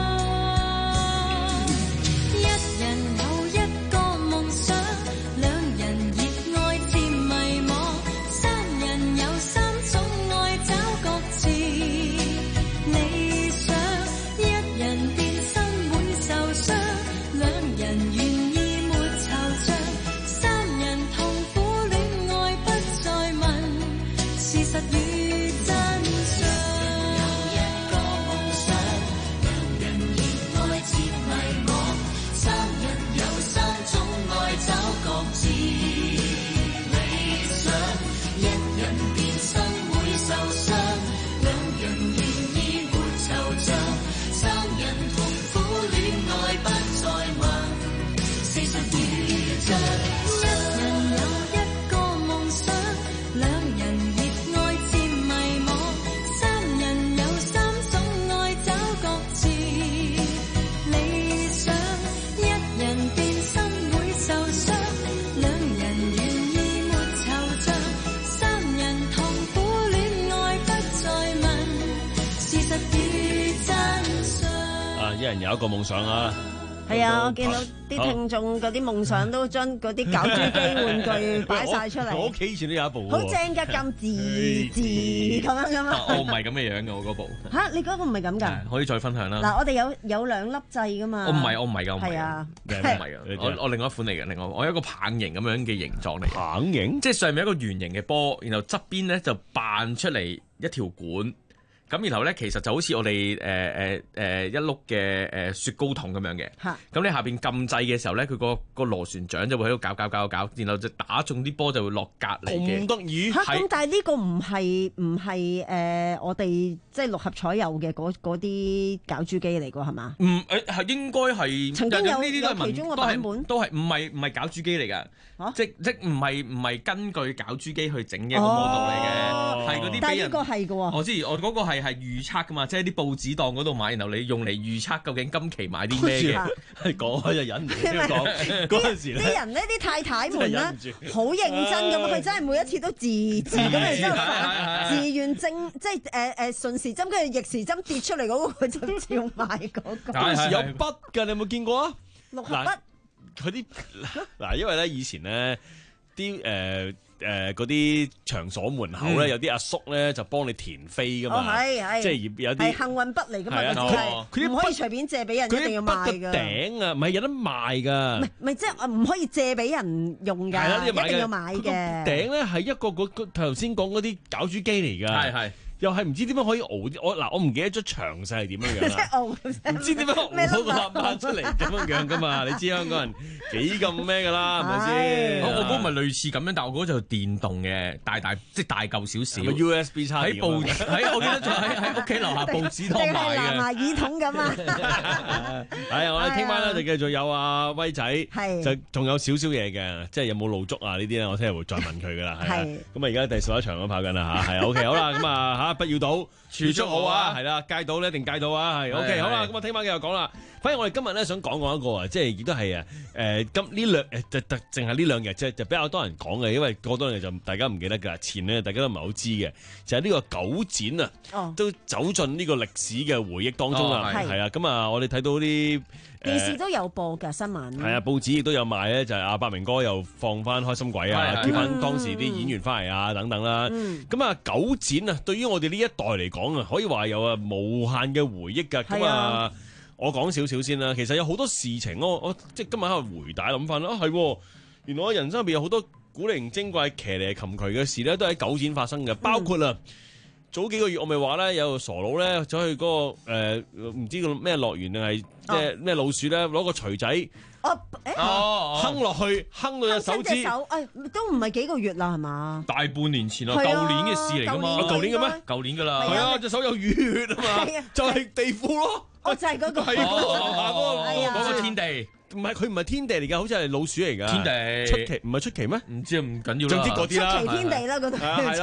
一人有一個夢想，兩人熱愛漸迷惘，三人有三種愛找各自理想。一人變身會受傷，兩人願意沒惆悵，三人痛苦戀愛不再問事實與真相。有一個夢想，兩人熱愛漸迷惘，三人有三種愛找各自理想。一人變身會受傷，兩人願意沒惆悵，三人痛苦戀愛不再問事實與真相。一人有一個夢想，兩人熱愛漸迷惘，三人有三種愛找各自理想。一人變身會受傷，兩人願意沒惆悵，三人痛苦戀愛不再問事實與真相。 啊，一人有一個夢想啊！ 係啊，我見到啲聽眾嗰啲夢想都將嗰啲搞豬機玩具擺晒出嚟。 我屋企以前都有一部喎。 好正㗎，咁字字咁樣㗎嘛。 我唔係咁嘅樣嘅，我嗰部。 嚇，你嗰個唔係咁㗎？ 可以再分享啦。 嗱，我哋有有兩粒掣㗎嘛。 我唔係，我唔係㗎，我唔係係啊， 我唔係㗎，我我另外一款嚟嘅，另外我有一個棒形咁樣嘅形狀嚟。 棒形， 即係上面一個圓形嘅波，然後側邊咧就扮出嚟一條管。咁然後咧，其實就好似我哋誒誒誒一碌嘅誒雪糕筒咁樣嘅。 嚇！ 咁你下邊撳掣嘅時候咧，佢個個螺旋槳就會喺度搞搞搞搞，然後就打中啲波就會落隔離嘅。 咁得意嚇！咁但係呢個唔係唔係誒我哋即係六合彩有嘅嗰嗰啲攪珠機嚟㗎係嘛？ 唔誒係應該係曾經有呢啲都係有其中個版本， 都係唔係唔係攪珠機嚟㗎？ 嚇！ 即即唔係唔係根據攪珠機去整嘅一個 model 嚟嘅，係嗰啲。 但係呢個係㗎喎。 我知我嗰個係係預測㗎嘛。即係啲報紙檔嗰度買，然後你用嚟預測究竟今期買啲咩嘅， 係講開就忍唔住講。嗰陣時咧， 啲人咧啲太太們咧好認真咁，佢真係每一次都字字咁，然之後自願正即係誒誒順時針跟住逆時針跌出嚟嗰個，佢就照買嗰個。 嗰陣時有筆㗎，你有冇見過啊？ 六合筆。 佢啲嗱，因為咧以前咧啲誒。誒嗰啲場所門口咧，有啲阿叔咧就幫你填飛噶嘛，即係有啲係幸運筆嚟噶嘛，佢啲唔可以隨便借俾人，一定要賣㗎。 頂啊，唔係有得賣㗎。 唔係唔係，即係唔可以借俾人用㗎，一定要買嘅。 頂咧係一個嗰頭先講嗰啲攪珠機嚟㗎，係係。又係唔知點樣可以熬啲我嗱，我唔記得咗詳細係點樣樣啦。唔知點樣熬到個喇叭出嚟咁樣樣噶嘛？你知香港人幾咁咩㗎啦？係咪先？ 我我嗰個咪類似咁樣，但係我嗰個就電動嘅，大大即係大嚿少少。 U S B 插喺報喺我記得仲喺喺屋企樓下報紙檔買嘅。 定係藍牙耳筒咁啊？ 係我哋聽晚咧就繼續有阿威仔，就仲有少少嘢嘅，即係有冇露足啊呢啲咧？我聽日會再問佢㗎啦。係咁啊，而家第十一場都跑緊啦嚇，係 OK 好啦，咁啊嚇。不要賭，儲蓄好啊，係啦，戒賭咧一定戒賭啊，係 OK 好啦，咁啊聽晚繼續講啦。反而我哋今日咧想講講一個啊，即係亦都係啊，誒今呢兩誒特特淨係呢兩日即係就比較多人講嘅，因為過多兩日就大家唔記得㗎，前咧大家都唔係好知嘅，就係呢個九展啊， 哦、都走進呢個歷史嘅回憶當中啦，係啊，咁啊我哋睇到啲。 電視都有播㗎新聞， 係啊，報紙亦都有賣咧，就係阿百鳴哥又放翻開心鬼啊，叫翻當時啲演員翻嚟啊等等啦。咁啊九展啊，對於我哋呢一代嚟講啊，可以話有啊無限嘅回憶㗎。咁啊，我講少少先啦。其實有好多事情，我我即係今日喺度回帶諗翻啦，啊係，原來我人生入邊有好多古靈精怪、騎呢擒渠嘅事咧，都喺九展發生嘅，包括啦。早幾個月我咪話咧，有個傻佬咧走去嗰、那個誒唔、呃、知個咩樂園定係即係咩老鼠咧，攞個錘仔哦誒坑落去，坑到隻手指， 誒、哎、都唔係幾個月啦係嘛？ 大半年前啊，舊年嘅事嚟㗎嘛， 舊年嘅咩？ 舊年㗎啦， 係啊，隻手有淤血啊嘛，就係地庫咯， 我就係嗰個， 係嗰個天地。 唔係佢唔係天地嚟㗎，好似係老鼠嚟㗎。 天地出奇唔係出奇咩？ 唔知唔緊要啦。 總之嗰啲啦， 出奇天地啦嗰度。 係啦，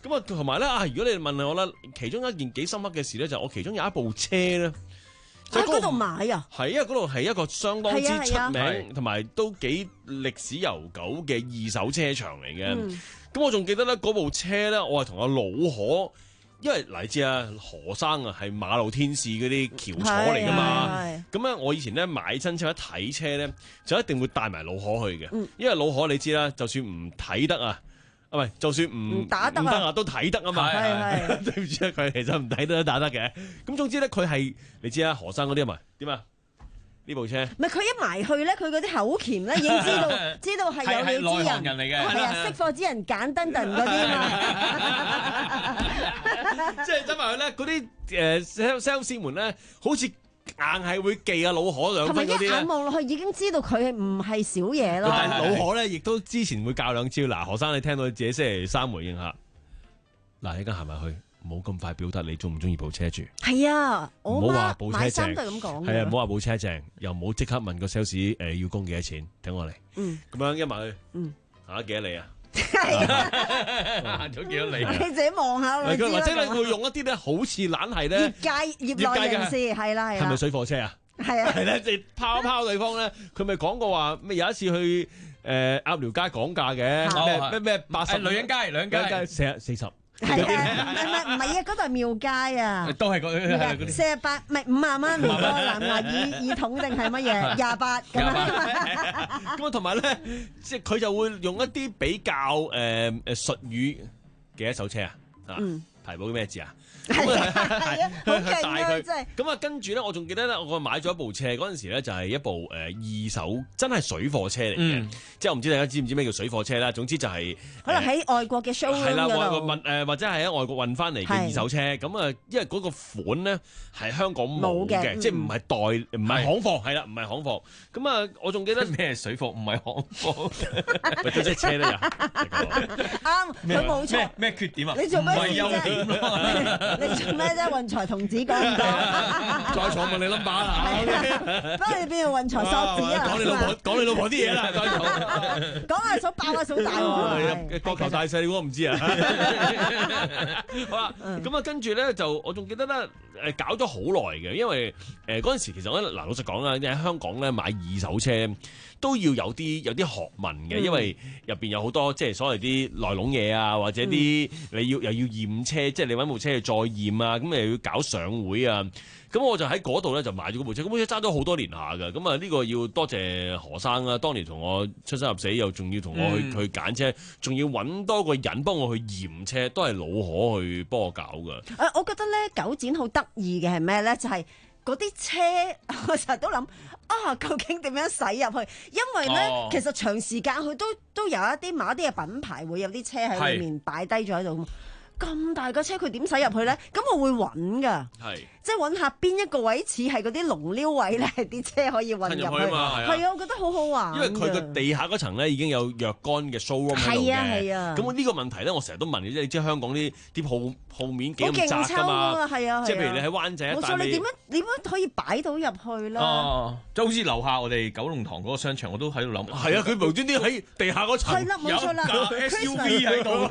咁啊，同埋咧啊，如果你問我咧，其中一件幾深刻嘅事咧，就係我其中有一部車咧。 喺嗰度買啊？ 係，因為嗰度係一個相當之出係啊名同埋都幾歷史悠久嘅二手車場嚟嘅。咁、 嗯、 我仲記得咧，嗰部車咧，我係同阿老何，因為嗱你知啊，何生啊係馬路天使嗰啲翹楚嚟噶嘛。咁咧，我以前咧買親車一睇車咧，就一定會帶埋老何去嘅、嗯，因為老何你知啦，就算唔睇得啊。啊，唔係，就算唔打得啊，都睇得啊嘛。係係，對唔住啊，佢其實唔睇得都打得嘅。咁總之咧，佢係你知啦，何生嗰啲啊嘛，點啊？呢部車唔係佢一埋去咧，佢嗰啲口鉗咧已經知道知道係有料之人， 人嚟嘅， 係啊，識貨之人揀登登嗰啲嘛。 即係走埋去咧，嗰啲誒 sales 們咧，好似硬係會記啊老何兩分嗰啲咧， 一眼望落去已經知道佢唔係少嘢咯。 但係老何咧，亦都之前會教兩招。嗱，何生你聽到自己星期三回應下。嗱，你而家行埋去，唔好咁快表達你中唔中意部車住。 係啊，我媽買衫都係咁講。 係啊，唔好話部車正，又唔好即刻問個 sales 誒要供幾多錢，等我嚟。嗯，咁樣一埋去，嗯，行幾多厘啊？行咗幾多厘？ 你自己望下咪知咯。 或者你會用一啲咧，好似懶係咧， 業界業內人士係啦係啦。 係咪水貨車啊？ 係啊， 係咧，即係拋拋對方咧，佢咪講過話咩？有一次去誒鴨寮街講價嘅，咩咩咩八十女人街，女人街四十四十。 係啊，唔係唔係唔係啊，嗰度係廟街啊， 都係嗰四十八，唔係五萬蚊，唔該，藍牙耳耳筒定係乜嘢？廿八咁啊。 咁啊，同埋咧，即係佢就會用一啲比較誒誒術語嘅一手車啊，嗯，提到咩字啊？係啊，係啊，好勁啊！真係咁啊，跟住咧，我仲記得咧，我買咗一部車嗰陣時咧，就係一部誒二手，真係水貨車嚟嘅。即係我唔知大家知唔知咩叫水貨車啦。總之就係可能喺外國嘅 showroom 係啦， 嗰度運誒或者係喺外國運翻嚟嘅二手車。咁啊，因為嗰個款咧係香港冇嘅，即係唔係代唔係行貨，係啦，唔係行貨。咁啊，我仲記得咩水貨唔係行貨， 咪即係車咧又啱，佢冇錯。 咩缺點啊？ 你做咩優點咯？ 你做咩啫？運財童子講唔講？ 再坐問你 number 啦。 不過你邊度運財索子啊？ 講你老婆，講你老婆啲嘢啦。再坐。 講下數爆下數大喎。 國球大細，我唔知啊。好啦，咁啊，跟住咧就我仲記得咧，誒搞咗好耐嘅，因為誒嗰陣時其實我嗱老實講啦，喺香港咧買二手車都要有啲有啲學問嘅，因為入邊有好多即係所謂啲內籠嘢啊，或者啲你要又要驗車，即係你揾部車去再驗啊，咁又要搞上會啊。咁我就喺嗰度咧就買咗嗰部車，嗰部車揸咗好多年下㗎。咁啊呢個要多謝何生啊，當年同我出生入死，又仲要同我去、嗯、去揀車，仲要揾多個人幫我去驗車，都係老可去幫我搞㗎。 誒，我覺得咧九展好得意嘅係咩咧？就係嗰啲車，我成日都諗啊，究竟點樣駛入去？因為咧、哦，其實長時間佢都都有一啲某啲嘅品牌會有啲車喺裏面擺低咗喺度。咁大個車佢點駛入去咧？咁我會揾㗎，即係揾下邊一個位似係嗰啲龍溜位咧，啲車可以運入去。係啊，係啊，我覺得好好玩。 因為佢個地下嗰層咧已經有若干嘅 showroom 喺度嘅。係啊，係啊。咁呢個問題咧，我成日都問你，即係你知香港啲啲鋪鋪面幾咁窄㗎嘛？ 係啊， 即係譬如你喺灣仔一帶， 冇錯，你點樣點樣可以擺到入去啦？ 哦，即係好似樓下我哋九龍塘嗰個商場，我都喺度諗。 係啊，佢無端端喺地下嗰層有架 S U V 喺度。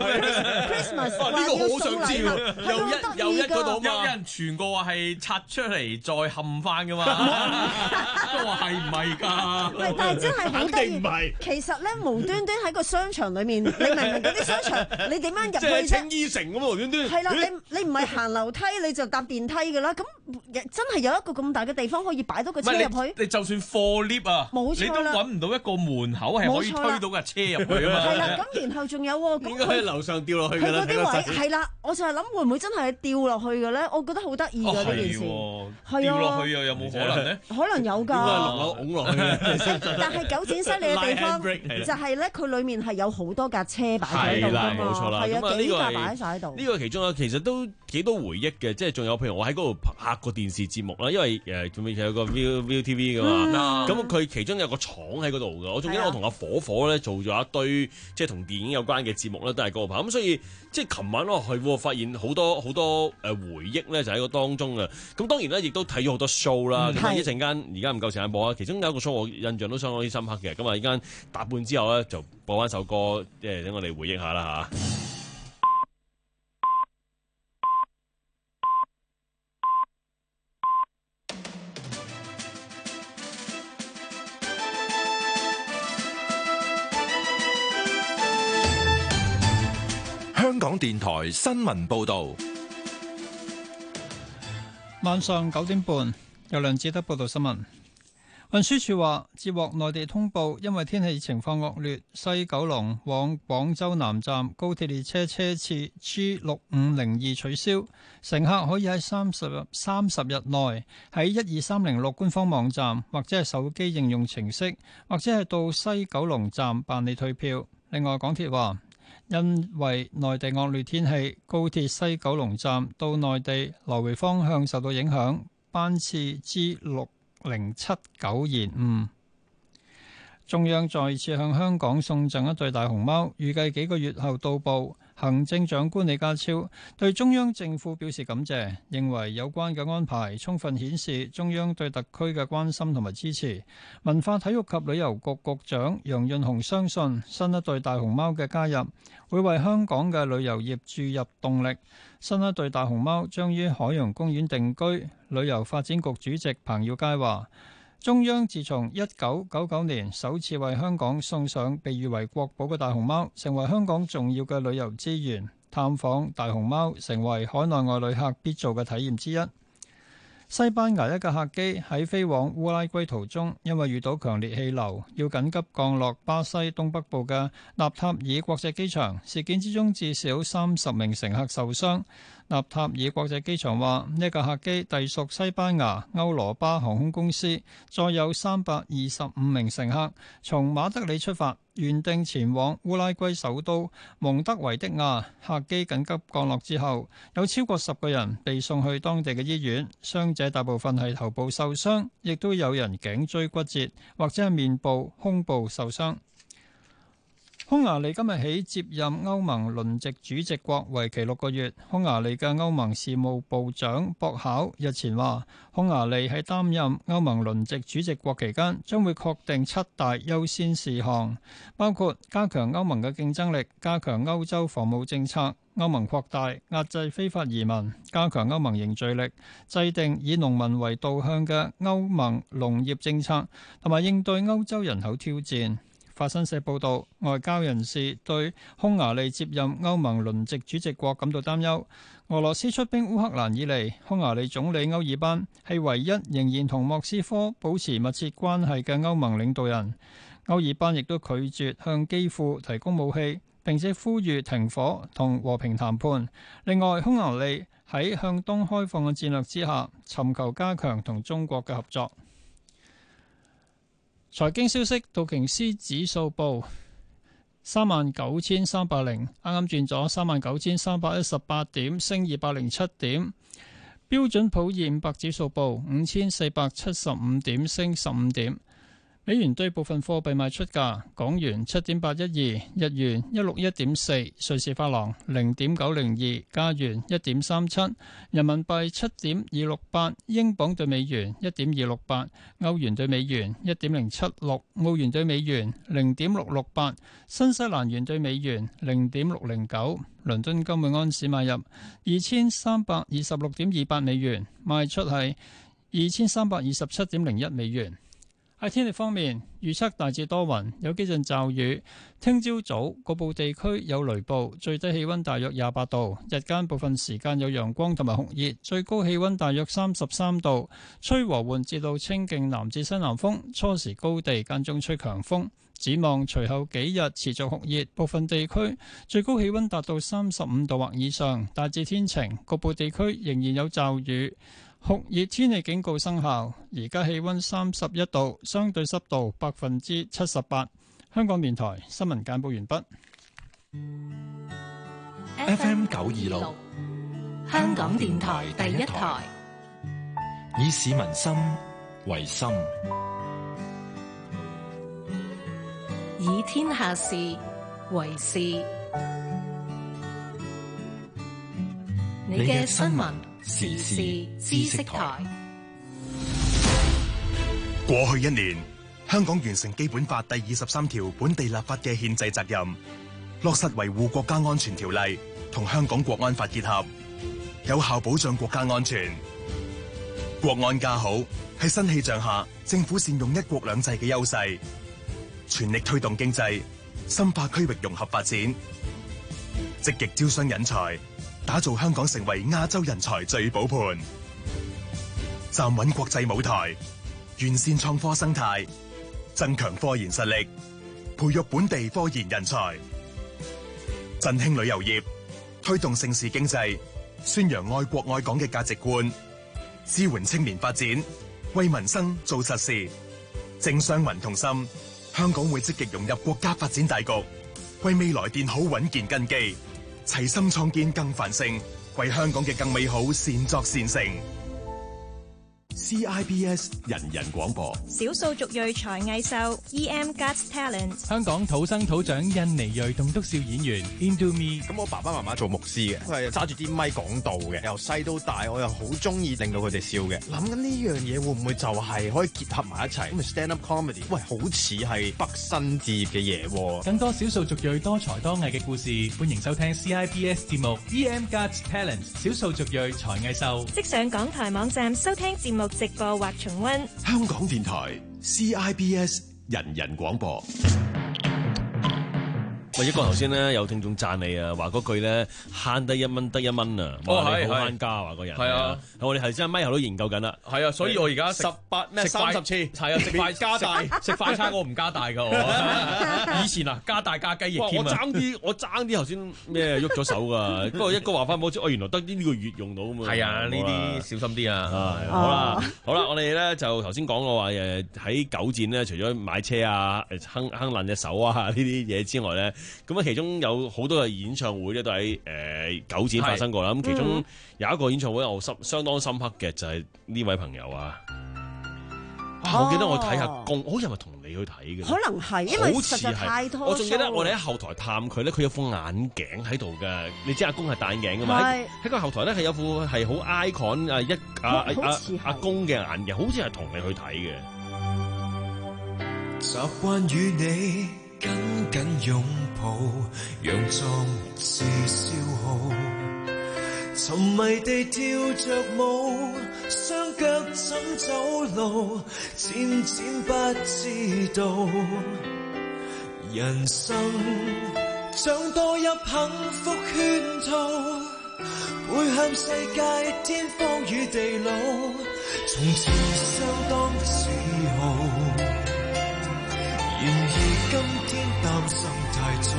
Christmas 好想知喎，又一又一嗰度嘛， 有人傳過話係拆出嚟再冚翻噶嘛，都話係唔係㗎？ 喂，但係真係好得意。其實咧，無端端喺個商場裏面，你明唔明嗰啲商場，你點樣入去啫？ 即係青衣城咁啊，無端端。 係啦，你你唔係行樓梯，你就搭電梯㗎啦。咁真係有一個咁大嘅地方可以擺到個車入去。 你就算貨 lift 啊， 冇錯啦， 你都揾唔到一個門口係可以推到架車入去啊嘛。 係啦，咁然後仲有喎， 應該喺樓上掉落去㗎啦。 佢嗰啲位係啦，我就係諗會唔會真係掉落去嘅咧？我覺得好得意㗎呢件事。 係啊，掉落去又有冇可能咧？ 可能有㗎。應該落樓拱落去。 但係九展犀利嘅地方就係咧，佢裡面係有好多架車擺喺度㗎嘛。 冇錯啦。 係啊，幾架擺晒喺度。 呢個其中啊，其實都幾多回憶嘅，即係仲有譬如我喺嗰度拍過電視節目啦，因為誒仲未有個 Viu Viu T V 㗎嘛。咁佢其中有個廠喺嗰度㗎。我仲記得我同阿火火咧做咗一堆即係同電影有關嘅節目咧，都係嗰度拍。咁所以即係琴晚咯，係發現好多好多誒回憶咧，就喺個當中啊。咁當然咧，亦都睇咗好多 show 啦。咁啊，一陣間而家唔夠時間播啊。其中有一個 show 我印象都相當之深刻嘅。咁啊，依間打半之後咧，就播翻首歌，即係等我哋回憶下啦嚇。 電台新聞報道。 晚上九點半，由梁志德報道新聞。運輸署話，接獲內地通報，因為天氣情況惡劣，西九龍往廣州南站高鐵列車車次 G 六五零二取消，乘客可以喺三十日三十日內喺一二三零六官方網站或者係手機應用程式，或者係到西九龍站辦理退票。另外，港鐵話，因為內地惡劣天氣，高鐵西九龍站到內地來回方向受到影響，班次 G 六零七九延誤。中央再次向香港送贈一對大熊貓，預計幾個月後到埗。行政長官李家超對中央政府表示感謝，認為有關嘅安排充分顯示中央對特區嘅關心同埋支持。文化體育及旅遊局局長楊潤雄相信，新一對大熊貓嘅加入會為香港嘅旅遊業注入動力。新一對大熊貓將於海洋公園定居。旅遊發展局主席彭耀佳話，中央自從一九九九年首次為香港送上被譽為國寶嘅大熊貓，成為香港重要嘅旅遊資源。探訪大熊貓成為海內外旅客必做嘅體驗之一。西班牙一架客機喺飛往烏拉圭途中，因為遇到強烈氣流，要緊急降落巴西東北部嘅納塔爾國際機場。事件之中至少三十名乘客受傷。納塔爾國際機場話，呢架客機隸屬西班牙歐羅巴航空公司，載有三百二十五名乘客，從馬德里出發，原定前往烏拉圭首都蒙德維的亞。客機緊急降落之後，有超過十個人被送去當地嘅醫院，傷者大部分係頭部受傷，亦都有人頸椎骨折或者係面部、胸部受傷。匈牙利今日起接任歐盟輪值主席國，為期六個月。匈牙利嘅歐盟事務部長博考日前話，匈牙利喺擔任歐盟輪值主席國期間，將會確定七大優先事項，包括加強歐盟嘅競爭力、加強歐洲防務政策、歐盟擴大、壓制非法移民、加強歐盟凝聚力、制定以農民為導向嘅歐盟農業政策，同埋應對歐洲人口挑戰。法新社報導，外交人士對匈牙利接任歐盟輪值主席國感到擔憂。俄羅斯出兵烏克蘭以嚟，匈牙利總理歐爾班係唯一仍然同莫斯科保持密切關係嘅歐盟領導人。歐爾班亦都拒絕向基輔提供武器，並且呼籲停火同和平談判。另外，匈牙利喺向東開放嘅戰略之下，尋求加強同中國嘅合作。財經消息，道瓊斯指數報三萬九千三百零，啱啱轉咗三萬九千三百一十八點，升二百零七點。標準普爾五百指數報五千四百七十五點，升十五點。美元對部分貨幣賣出價：港元七點八一二，日元一六一點四，瑞士法郎零點九零二，加元一點三七，人民幣七點二六八，英鎊對美元一點二六八，歐元對美元一點零七六，澳元對美元零點六六八，新西蘭元對美元零點六零九。倫敦金每安士買入二千三百二十六點二八美元，賣出係二千三百二十七點零一美元。喺天氣方面，預測大致多雲，有幾陣驟雨。聽朝早局部地區有雷暴，最低氣溫大約廿八度。日間部分時間有陽光同埋酷熱，最高氣溫大約三十三度。吹和緩至到清勁南至西南風，初時高地間中吹強風。展望隨後幾日持續酷熱，部分地區最高氣溫達到三十五度或以上，大致天晴，局部地區仍然有驟雨。酷熱天氣警告生效，而家氣溫三十一度，相對濕度百分之七十八。香港電台新聞簡報完畢。 F M 九二六， 香港電台第一台， 以市民心為心， 以天下事為事。你嘅新聞時事知識台。 過去一年，香港完成基本法第二十三條本地立法嘅憲制責任，落實維護國家安全條例同香港國安法結合，有效保障國家安全。國安家好，喺新氣象下，政府善用一國兩制嘅優勢，全力推動經濟，深化區域融合發展。 積極招商引才，打造香港成為亞洲人才最寶盤，站穩國際舞台，完善創科生態，增強科研實力，培育本地科研人才，振興旅遊業，推動盛事經濟，宣揚愛國愛港嘅價值觀，支援青年發展，為民生做實事，正雙運同心，香港會積極融入國家發展大局，為未來奠好穩健根基，齊心創建更繁盛，為香港嘅更美好善作善成。 C I B S 人人廣播， 少數族裔才藝秀 E M Got Talent， 香港土生土長印尼裔棟篤笑演員 Into Me。 咁我爸爸媽媽做牧師嘅，佢係揸住啲咪講道嘅，由細到大我又好中意令到佢哋笑嘅。諗緊呢樣嘢會唔會就係可以結合埋一齊？咁 stand up comedy， 喂，好似係畢生置業嘅嘢。 更多少數族裔多才多藝嘅故事，歡迎收聽 C I B S 節目 E M Got Talent 少數族裔才藝秀。 即上港台網站收聽節目直播或重溫。 香港電台 C I B S 人人廣播。 喂，一個頭先咧有聽眾讚你啊，話嗰句咧慳得一蚊得一蚊啊，哇你好慳家話個人。係啊，我哋頭先咪後都研究緊啦。 係啊，所以我而家十八咩三十次， 係啊，食快加大，食快餐我唔加大噶我。以前啊加大加雞翼添啊。 我爭啲，我爭啲頭先咩喐咗手噶，不過一個話翻冇知，我原來得呢個月用到啊嘛。 係啊，呢啲小心啲啊。 好啦，好啦，我哋咧就頭先講過話誒喺九展咧，除咗買車啊、哼哼爛隻手啊呢啲嘢之外咧。咁啊，其中有好多嘅演唱會咧，都喺誒九展發生過啦。咁其中有一個演唱會我深相當深刻嘅，就係呢位朋友啊。啊，我記得我睇下公，好似係咪同你去睇嘅？ 可能係，因為實在太多。 我仲記得我哋喺後台探佢咧，佢有副眼鏡喺度嘅。你知阿公係戴眼鏡㗎嘛？喺個後台咧係有副係好 icon 啊一啊啊阿公嘅眼鏡，好似係同你去睇嘅。 習慣與你緊緊擁抱，讓壯志消耗，沉迷地跳着舞，雙腳怎走路，漸漸不知道，人生像墮入幸福圈套，背向世界天荒與地老，從前相當自豪。然而今天擔心太早，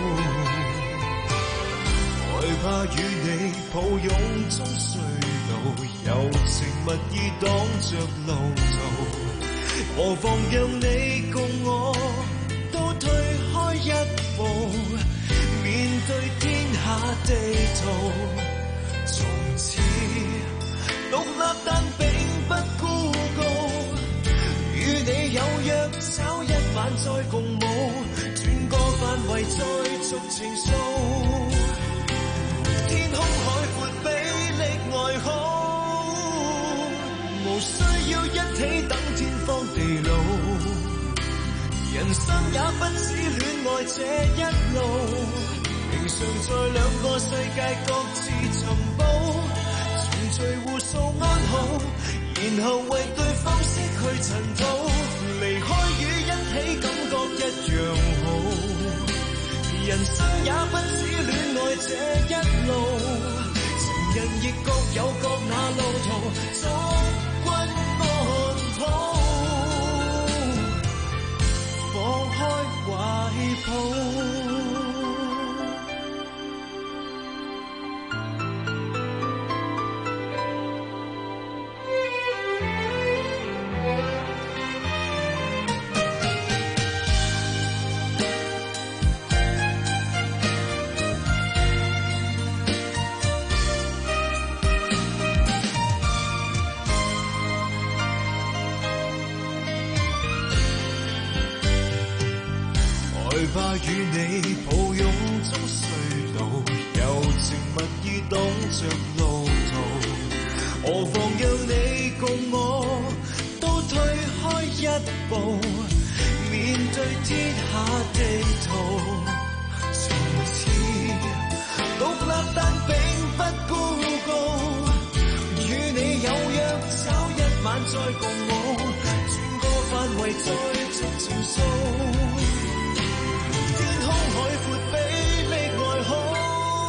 害怕與你抱擁中衰老，柔情蜜意擋着路途，何妨讓你共我都退開一步，面對天下地圖，從此獨立但並不孤高，與你有約找一晚再共舞，轉個範圍再續情愫，天空海闊比歷外好，無需要一起等天荒地老，人生也不止戀愛這一路，平常在兩個世界各自尋寶，重聚互訴安好，然後為對方失去塵土，離開與一起感覺一樣好，人生也不止戀愛這一路，情人亦各有各那路途，祝君安好，放開懷抱。怕與你抱擁中衰老，柔情蜜意擋着路途，何妨讓你共我都退開一步，面對天下地圖，從此獨立但並不孤高，與你有約找一晚再共舞，轉個範圍再續情愫，海闊比歷外好，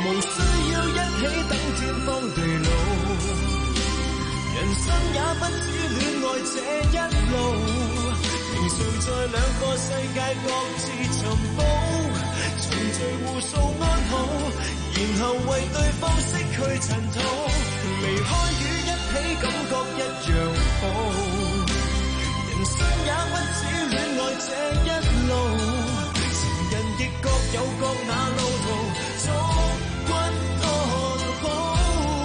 無需要一起等天荒地老，人生也不止戀愛這一路，平常在兩個世界各自尋寶，重聚互訴安好，然後為對方拭去塵土，離開與一起感覺一樣好，人生也不止戀愛這一路，情人亦各有各那路途，祝君多好，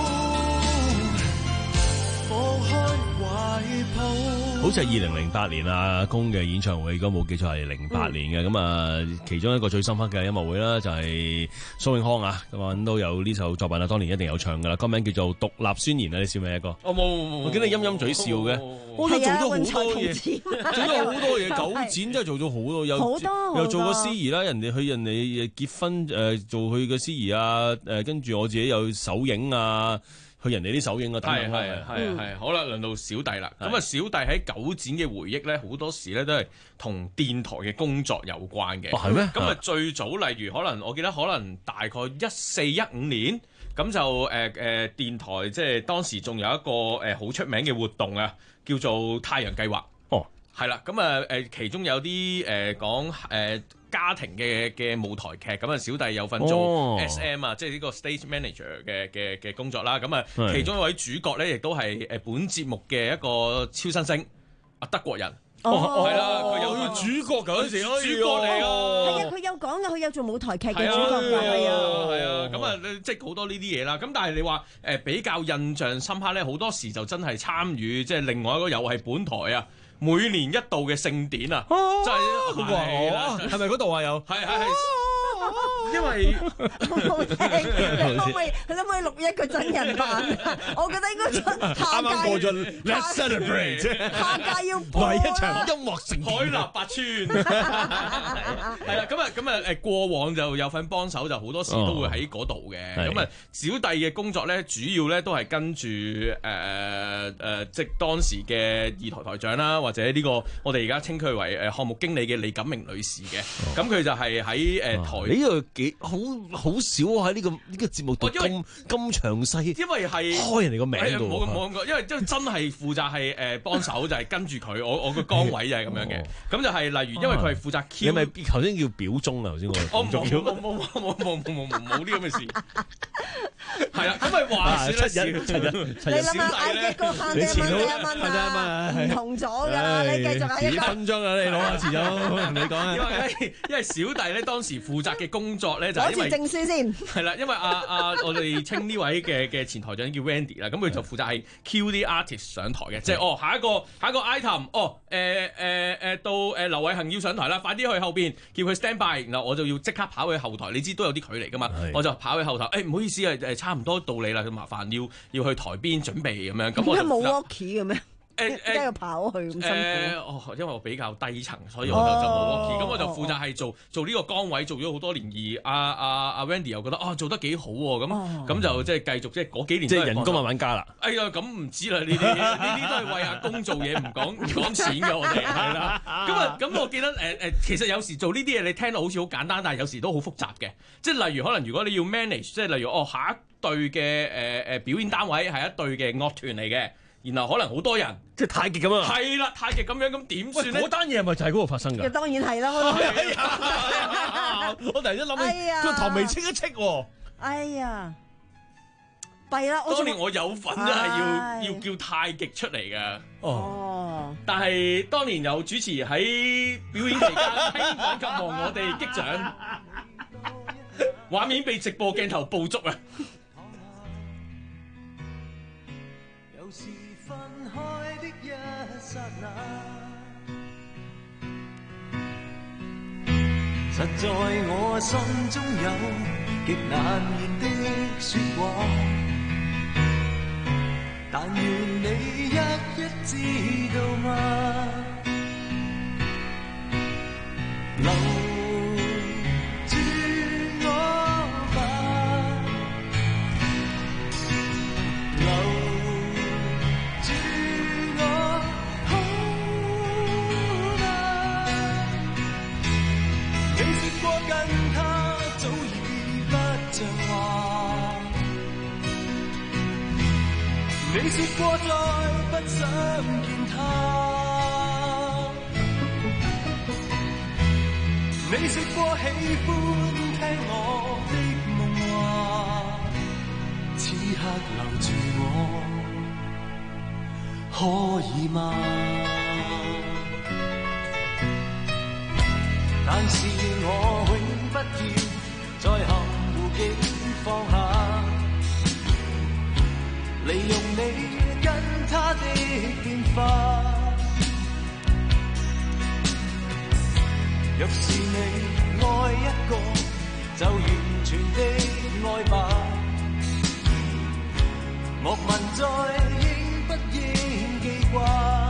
放開懷抱。 好似係二零零八年阿公嘅演唱會，如果冇記錯係零八年嘅。咁啊、嗯，其中一個最深刻嘅音樂會啦，就係蘇永康啊，咁啊都有呢首作品啊，當年一定有唱噶啦，歌名叫做《獨立宣言》啊，你笑咩一個？ 哦冇冇冇， 我見你陰陰嘴笑嘅，我都做咗好多嘢，做咗好多嘢，九展真係做咗好多，有好多又做過司儀啦，人哋去人哋結婚誒、呃、做佢嘅司儀啊，誒跟住我自己有首映啊。去人哋啲首映啊， 係係係係，好啦，輪到小弟啦。咁啊，小弟喺九展嘅回憶咧，好多時咧都係同電台嘅工作有關嘅。 哦，係咩？ 咁啊，最早例如可能我記得可能大概一四一五年，咁就誒誒、呃、電台即係當時仲有一個誒好出名嘅活動啊，叫做太陽計劃。 哦， 係啦，咁啊誒其中有啲誒、呃、講誒。呃家庭嘅嘅舞台劇，咁啊小弟有份做 S M 啊、哦，即係呢個 stage manager 嘅嘅嘅工作啦。咁啊，其中一位主角咧，亦都係誒本節目嘅一個超新星啊，德國人。哦，係啦，佢有主角嗰陣時， 主角嚟㗎。 係啊，佢有講嘅，佢有做舞台劇嘅主角㗎，係啊， 係啊。咁啊，即係好多呢啲嘢啦。咁但係你話誒比較印象深刻咧，好多時就真係參與，即係另外一個又係本台啊。每年一度嘅聖典啊，真係係啦， 係咪嗰度啊？有係係係，因為冇聽，可唔可以佢可唔可以錄一個真人版？我覺得應該出下屆。 啱啱過咗 Let's Celebrate， 下屆要播一場音樂聖典， 海納百川。係啦，咁啊咁啊誒，過往就有份幫手，就好多時都會喺嗰度嘅。咁啊，小弟嘅工作咧，主要咧都係跟住誒誒，即係當時嘅二台台長啦。或者呢個我哋而家稱佢為誒項目經理嘅李錦明女士嘅，咁佢、哦、就係喺誒台呢個幾好好少喺呢個呢、呢個節目度咁咁詳細， 因為係開人哋個名度， 冇咁冇咁講，因為真真係負責係誒幫手，就係跟住佢，我我個崗位就係咁樣嘅，咁、哦、就係例如因為佢係負責 Q， 你咪頭先叫表忠啊？頭先我我冇冇冇冇冇冇冇冇冇呢咁嘅事，係啦，咁咪話説七日七日， 你諗下嗌一個限定一蚊一蚊啊，唔同咗㗎。你繼續下一個分鐘啊！你攞下遲咗同你講啊！ 因為因為小弟咧當時負責嘅工作咧就係因為攞住證書先係啦，因為阿阿我哋稱呢位嘅嘅前台長叫 Wendy 啦，咁佢就負責係 cue 啲 artist 上台嘅，即係哦下一個下一個 item 哦誒誒誒到誒劉偉恒要上台啦，快啲去後邊叫佢 stand by，然後我就要即刻跑去後台，你知都有啲距離噶嘛，我就跑去後台，誒唔好意思啊誒差唔多到你啦，咁麻煩要要去台邊準備咁樣，咁我就冇 walkie 嘅咩？ 誒誒，跟住跑去咁辛苦。 誒哦，因為我比較低層，所以我就就冇 walkie。咁我就負責係做做呢個崗位，做咗好多年。而阿阿阿 Wendy 又覺得啊，做得幾好喎。咁咁就即係繼續即係嗰幾年。 即係人工慢慢加啦。 哎呀，咁唔知啦，呢啲呢啲都係為阿公做嘢，唔講唔講錢嘅我哋係啦。咁啊咁，我記得誒誒，其實有時做呢啲嘢，你聽到好似好簡單，但係有時都好複雜嘅。即係例如可能如果你要 manage，即係例如哦下一隊嘅誒誒表演單位係一隊嘅樂團嚟嘅。然後可能好多人， 即係太極咁樣。 係啦，太極咁樣，咁點算咧？ 嗰單嘢係咪就係嗰度發生㗎？ 當然係啦， 我突然間諗起個頭眉清一清喎。 哎呀，弊啦！ 當年我有份都係要要叫太極出嚟嘅。 哦， 但係當年有主持喺表演期間興奮及望我哋擊掌，畫面被直播鏡頭捕捉啊！ 分開的一剎那，實在我心中有極難言的説話，但願你一一知道嗎？留住我吧，留。跟他早已不像話。 你說過再不想見他，你說過喜歡聽我的夢話，此刻留住我可以嗎？但是我永不要再含糊境放下，利用你跟他的變化。若是你愛一個，就完全的愛吧。莫問再應不應記掛。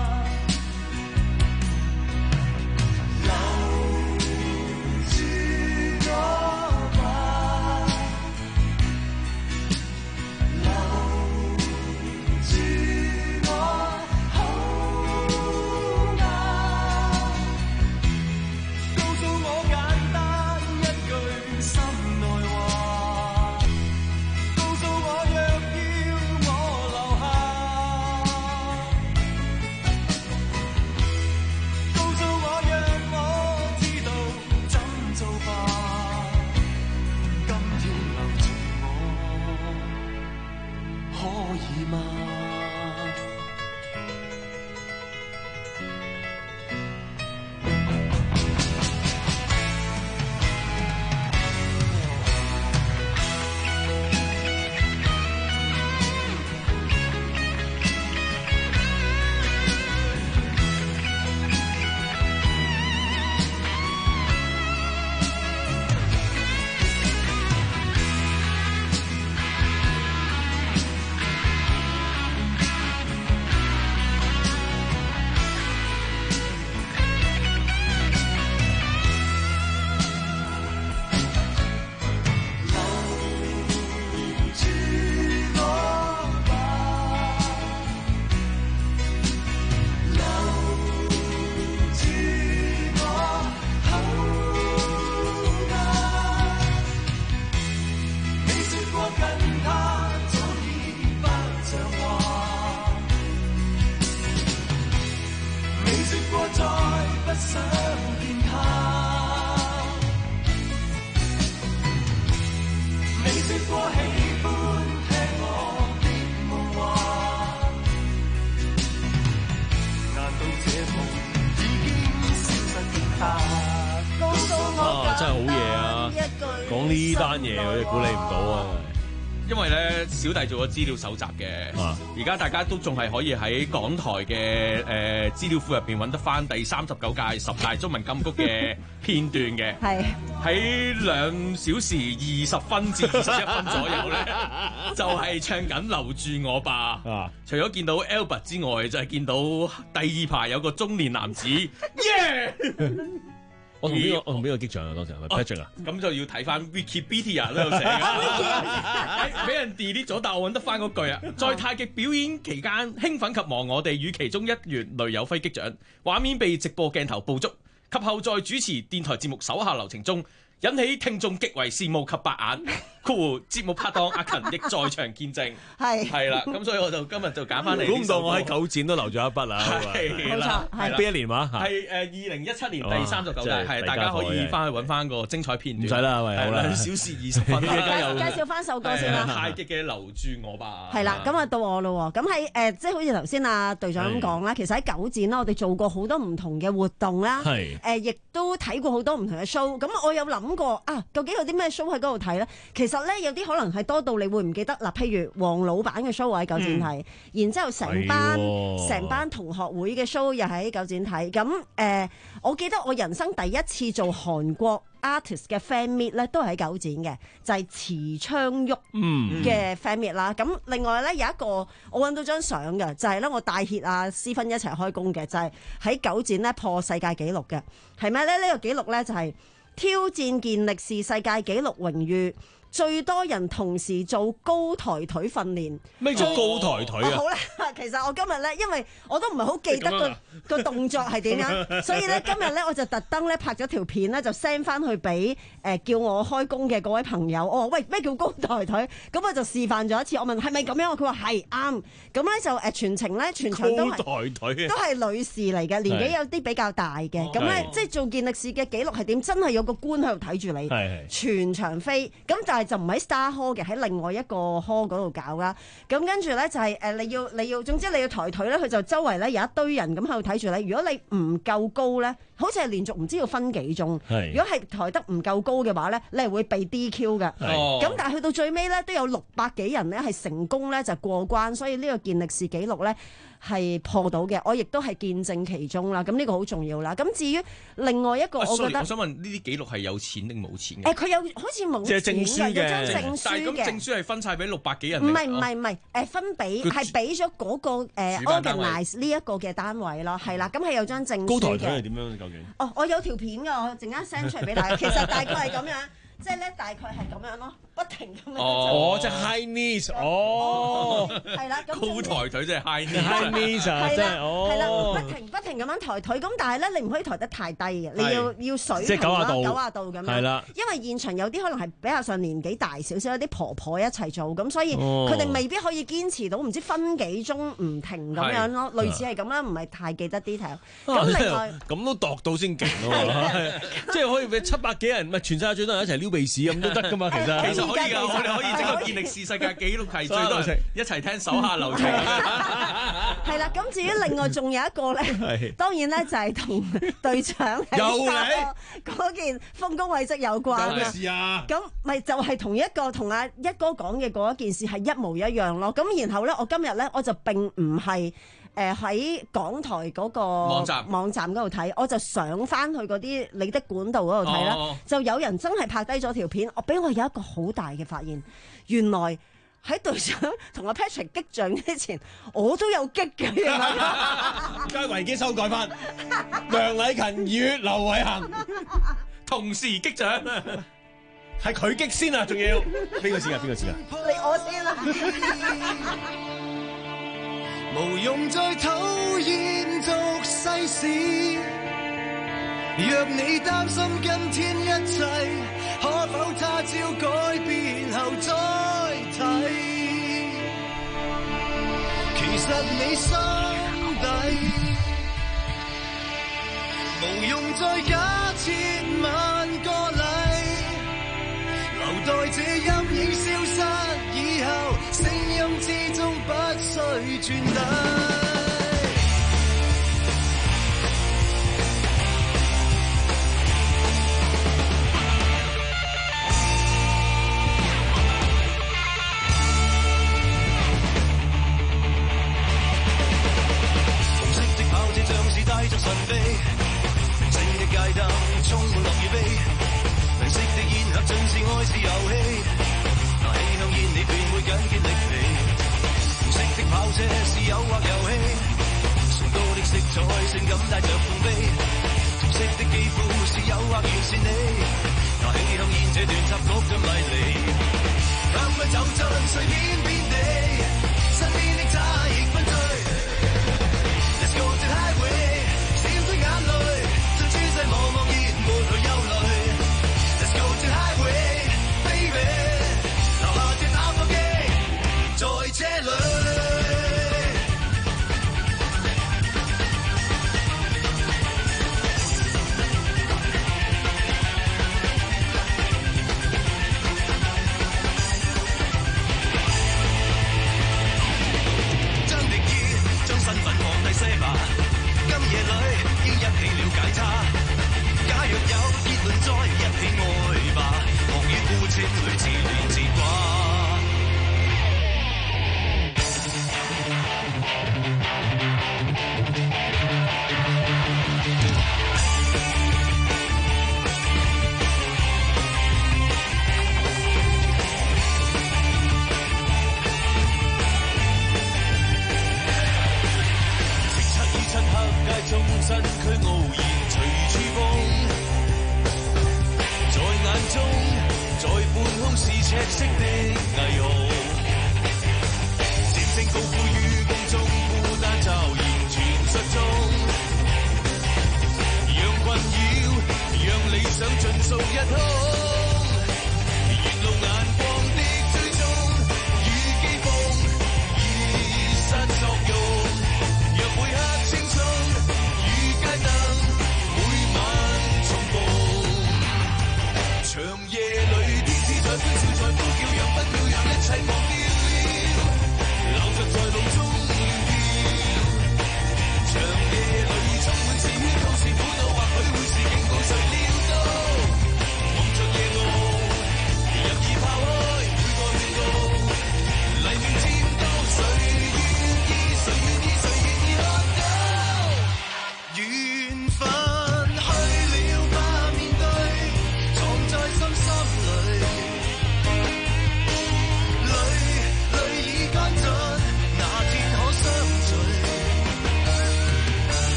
呢單嘢我哋估你唔到啊！ 因為咧，小弟做咗資料搜集嘅，而家、啊、大家都仲係可以喺港台嘅誒、呃、資料庫入邊揾得翻第三十九屆十大中文金曲嘅片段嘅。係喺兩小時二十分至二十一分左右咧，就係唱緊留住我吧。啊、除咗見到 Albert 之外，就係、是、見到第二排有個中年男子，耶、yeah! 我同邊個？我同邊個擊掌啊？當時係咪 Patrick 啊？ 咁就要睇翻 Wikipedia 呢度寫嘅，俾人 delete 咗，但我揾得翻嗰句啊！在太極表演期間，興奮及忘我哋與其中一員雷有輝擊掌，畫面被直播鏡頭捕捉，及後在主持電台節目手下留情中，引起聽眾極為羨慕及白眼。括弧節目拍檔阿勤亦在場見證，係係啦，咁所以我就今日就揀翻嚟。 估唔到我喺九展都留咗一筆啦， 係啦，係邊一年話？ 係誒二零一七年第三十九屆，係大家可以翻去揾翻個精彩片段。 唔使啦，喂，好啦， 兩小時二十分， 介紹翻首歌先啦。 太極嘅留住我吧。 係啦，咁啊到我咯喎，咁喺誒即係好似頭先阿隊長咁講啦，其實喺九展啦，我哋做過好多唔同嘅活動啦，誒亦都睇過好多唔同嘅 show。咁我有諗過啊，究竟有啲咩 show 喺嗰度睇咧？其實咧有啲可能係多到你會唔記得嗱，譬如黃老闆嘅 show 我喺九展睇，嗯、然之後成班成班同學會嘅 show 又喺九展睇。咁誒、呃，我記得我人生第一次做韓國 artist 嘅 fan meet 咧，都係喺九展嘅，就係、是、池昌旭嘅 fan meet 啦。咁、嗯、另外咧有一個我揾到張相嘅，就係、是、咧我帶挈阿思芬一齊開工嘅，就係、是、喺九展咧破世界紀錄嘅，係咩咧？呢、這個紀錄咧就係、是、挑戰健力士世界紀錄榮譽。 最多人同時做高抬腿訓練。 咩叫高抬腿啊？ 好啦，其實我今日咧，因為我都唔係好記得個個動作係點樣，所以咧今日咧我就特登咧拍咗條片咧，就 send 翻去俾誒叫我開工嘅嗰位朋友。我話喂，咩叫高抬腿？咁我就示範咗一次。我問係咪咁樣？佢話係啱。咁咧就誒全程咧全場都係高抬腿， 都係女士嚟嘅，年紀有啲比較大嘅。咁咧即係做健力士嘅紀錄係點？真係有個官喺度睇住你，全場飛。咁但係就唔喺 Star Hall 嘅，喺另外一個 hall 嗰度搞啦。咁跟住咧就係誒你要你要，總之你要抬腿咧，佢就周圍咧有一堆人咁喺度睇住你。如果你唔夠高咧，好似係連續唔知要分幾鐘。如果係抬得唔夠高嘅話咧，你係會被 D Q 嘅。咁但係去到最尾咧，都有六百幾人咧係成功咧就過關，所以呢個健力士紀錄咧係破到嘅。我亦都係見證其中啦。咁呢個好重要啦。咁至於另外一個，我覺得我想問呢啲紀錄係有錢定冇錢嘅？誒，佢有好似冇錢嘅，有張證書嘅。 但係咁證書係分晒俾六百幾人？ 唔係唔係唔係，誒分俾係俾咗嗰個誒 organize 呢一個嘅單位咯，係啦。咁係有張證書嘅。 高抬腿係點樣究竟？ 哦，我有條片㗎，我陣間 send 出嚟俾大家。其實大概係咁樣，即係咧大概係咁樣咯，不停咁樣。 哦，即係 high knees，哦， 係啦， 高抬腿即係 high knees，high knees 啊，真係哦， 係啦，不停不停咁樣抬腿，咁但係咧你唔可以抬得太低嘅，你要要水即係九十度， 九十度咁樣。係啦，因為現場有啲可能係比較上年紀大少少，有啲婆婆一齊做，咁所以佢哋未必可以堅持到唔知分幾鐘唔停咁樣咯，類似係咁啦，唔係太記得 detail。咁另外咁都度到先勁咯，即係可以俾七百幾人，唔係全世界最多人一齊撩鼻屎咁都得噶嘛，其實。 其實可以㗎，我哋可以整個健力士世界紀錄係最多人一齊聽手下留情。 係啦，咁至於另外仲有一個咧，當然咧就係同隊長又嚟嗰件豐功偉績有關嘅。 咩事啊？ 咁咪就係同一個同阿一哥講嘅嗰一件事係一模一樣咯。咁然後咧，我今日咧我就並唔係誒喺港台嗰個網站網站嗰度睇，我就上翻去嗰啲你的管道嗰度睇啦。哦、就有人真係拍低咗條片，我俾我有一個好大嘅發現，原來喺隊長同阿 Patrick 擊掌之前，我都有擊嘅。原來梗係維基修改翻，梁禮勤與劉偉恒同時擊掌， 係佢擊先啊！仲要邊個先啊？邊個先啊？ 你我先啊！ 無用再討厭俗世事，若你擔心今天一切，可否他朝改變後再睇？其實你心底無用再假設萬個禮，留待這陰影消失以後，聲音之中不需轉底。紅色的跑車像是帶着神秘，明星的街燈充滿樂與悲，明色的煙盒盡是愛是遊戲，拿起香煙你便會緊結力疲。紅色的跑車是誘惑遊戲，崇高的色彩性感帶着痛悲，紅色的肌膚是誘惑完善你，拿起香煙這段插曲咁迷離，讓佢走進碎片遍地，身邊的差亦分醉。Let's go to highway， 閃出眼淚，盡諸世茫茫然沒去憂慮。Let's go to highway，baby， 留下這打火機在車裏。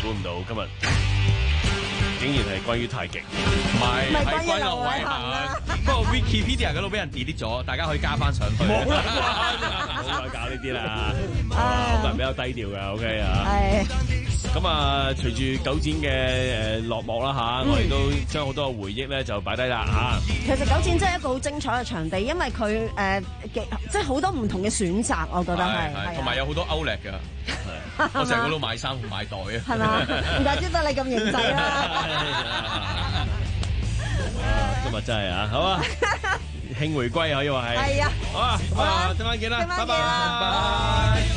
估唔到今日竟然係關於太極， 唔係係關於劉偉恒。不過 Wikipedia 嗰度俾人 delete 咗，大家可以加翻上去。 冇啦，唔好再搞呢啲啦。啊，個人比較低調嘅 ，OK 啊。 係。 咁啊，隨住九展嘅誒落幕啦嚇，我哋都將好多嘅回憶咧就擺低啦嚇。 其實九展真係一個好精彩嘅場地，因為佢誒即係好多唔同嘅選擇，我覺得係。 同埋有好多 outlet 㗎。我成日喺度買衫同買袋啊。係嘛？ 唔怪之得你咁型仔啦。 今日真係啊，好啊，慶回歸可以話係。 係啊。 好啊，咁啊，聽晚見啦，拜拜。